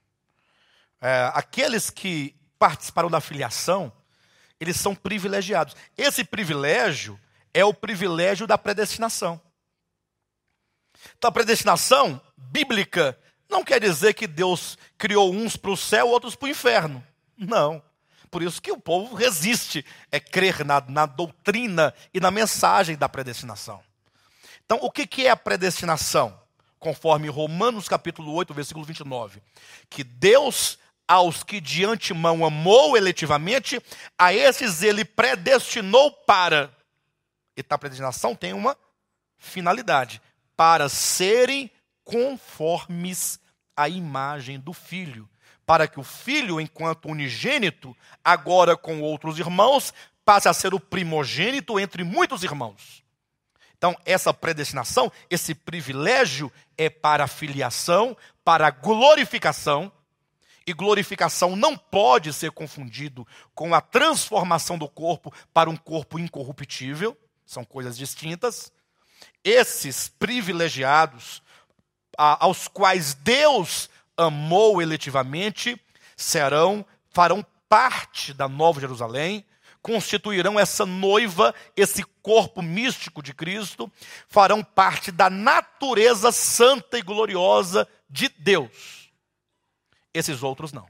Aqueles que participaram da filiação, eles são privilegiados. Esse privilégio é o privilégio da predestinação. Então a predestinação bíblica não quer dizer que Deus criou uns para o céu, outros para o inferno. Não. Por isso que o povo resiste, crer na doutrina e na mensagem da predestinação. Então, o que é a predestinação? Conforme Romanos capítulo 8, versículo 29. Que Deus, aos que de antemão amou eletivamente, a esses ele predestinou para... E a predestinação tem uma finalidade: para serem conformes à imagem do Filho. Para que o Filho, enquanto unigênito, agora com outros irmãos, passe a ser o primogênito entre muitos irmãos. Então, essa predestinação, esse privilégio é para a filiação, para a glorificação. E glorificação não pode ser confundido com a transformação do corpo para um corpo incorruptível. São coisas distintas. Esses privilegiados, aos quais Deus amou eletivamente, farão parte da Nova Jerusalém, constituirão essa noiva, esse corpo místico de Cristo, farão parte da natureza santa e gloriosa de Deus. Esses outros não.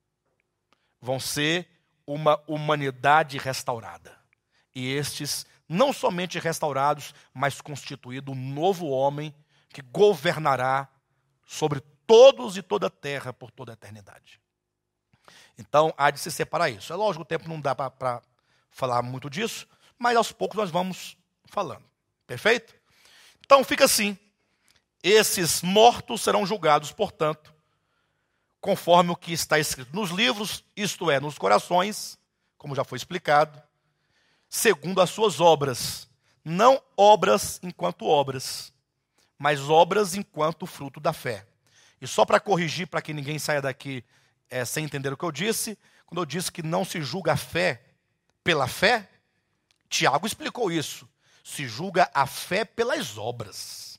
Vão ser uma humanidade restaurada. E estes, não somente restaurados, mas constituído um novo homem que governará sobre todos e toda a terra por toda a eternidade. Então, há de se separar isso. É lógico, o tempo não dá para falar muito disso, mas aos poucos nós vamos falando. Perfeito? Então, fica assim. Esses mortos serão julgados, portanto, conforme o que está escrito nos livros, isto é, nos corações, como já foi explicado, segundo as suas obras. Não obras enquanto obras, mas obras enquanto fruto da fé. E só para corrigir, para que ninguém saia daqui sem entender o que eu disse, quando eu disse que não se julga a fé pela fé, Tiago explicou isso. Se julga a fé pelas obras.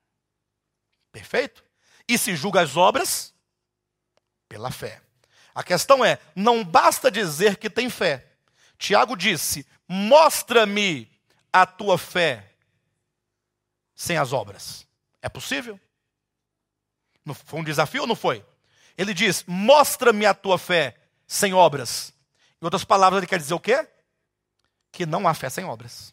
Perfeito? E se julga as obras pela fé. A questão é, não basta dizer que tem fé. Tiago disse: mostra-me a tua fé sem as obras. É possível? Foi um desafio ou não foi? Ele diz: mostra-me a tua fé sem obras. Em outras palavras, ele quer dizer o quê? Que não há fé sem obras.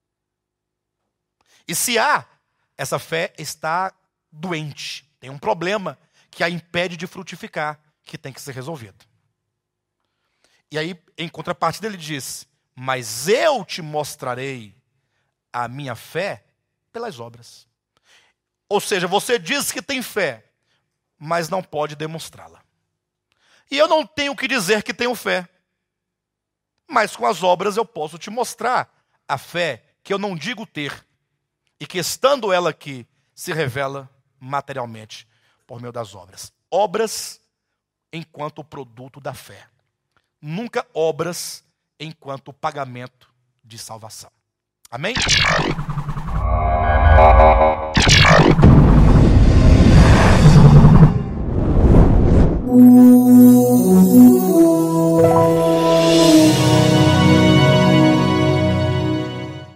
E se há, essa fé está doente. Tem um problema que a impede de frutificar, que tem que ser resolvido. E aí, em contrapartida, ele diz: mas eu te mostrarei a minha fé pelas obras. Ou seja, você diz que tem fé, mas não pode demonstrá-la. E eu não tenho que dizer que tenho fé, mas com as obras eu posso te mostrar a fé que eu não digo ter, e que estando ela aqui, se revela materialmente por meio das obras. Obras enquanto produto da fé. Nunca obras enquanto pagamento de salvação. Amém?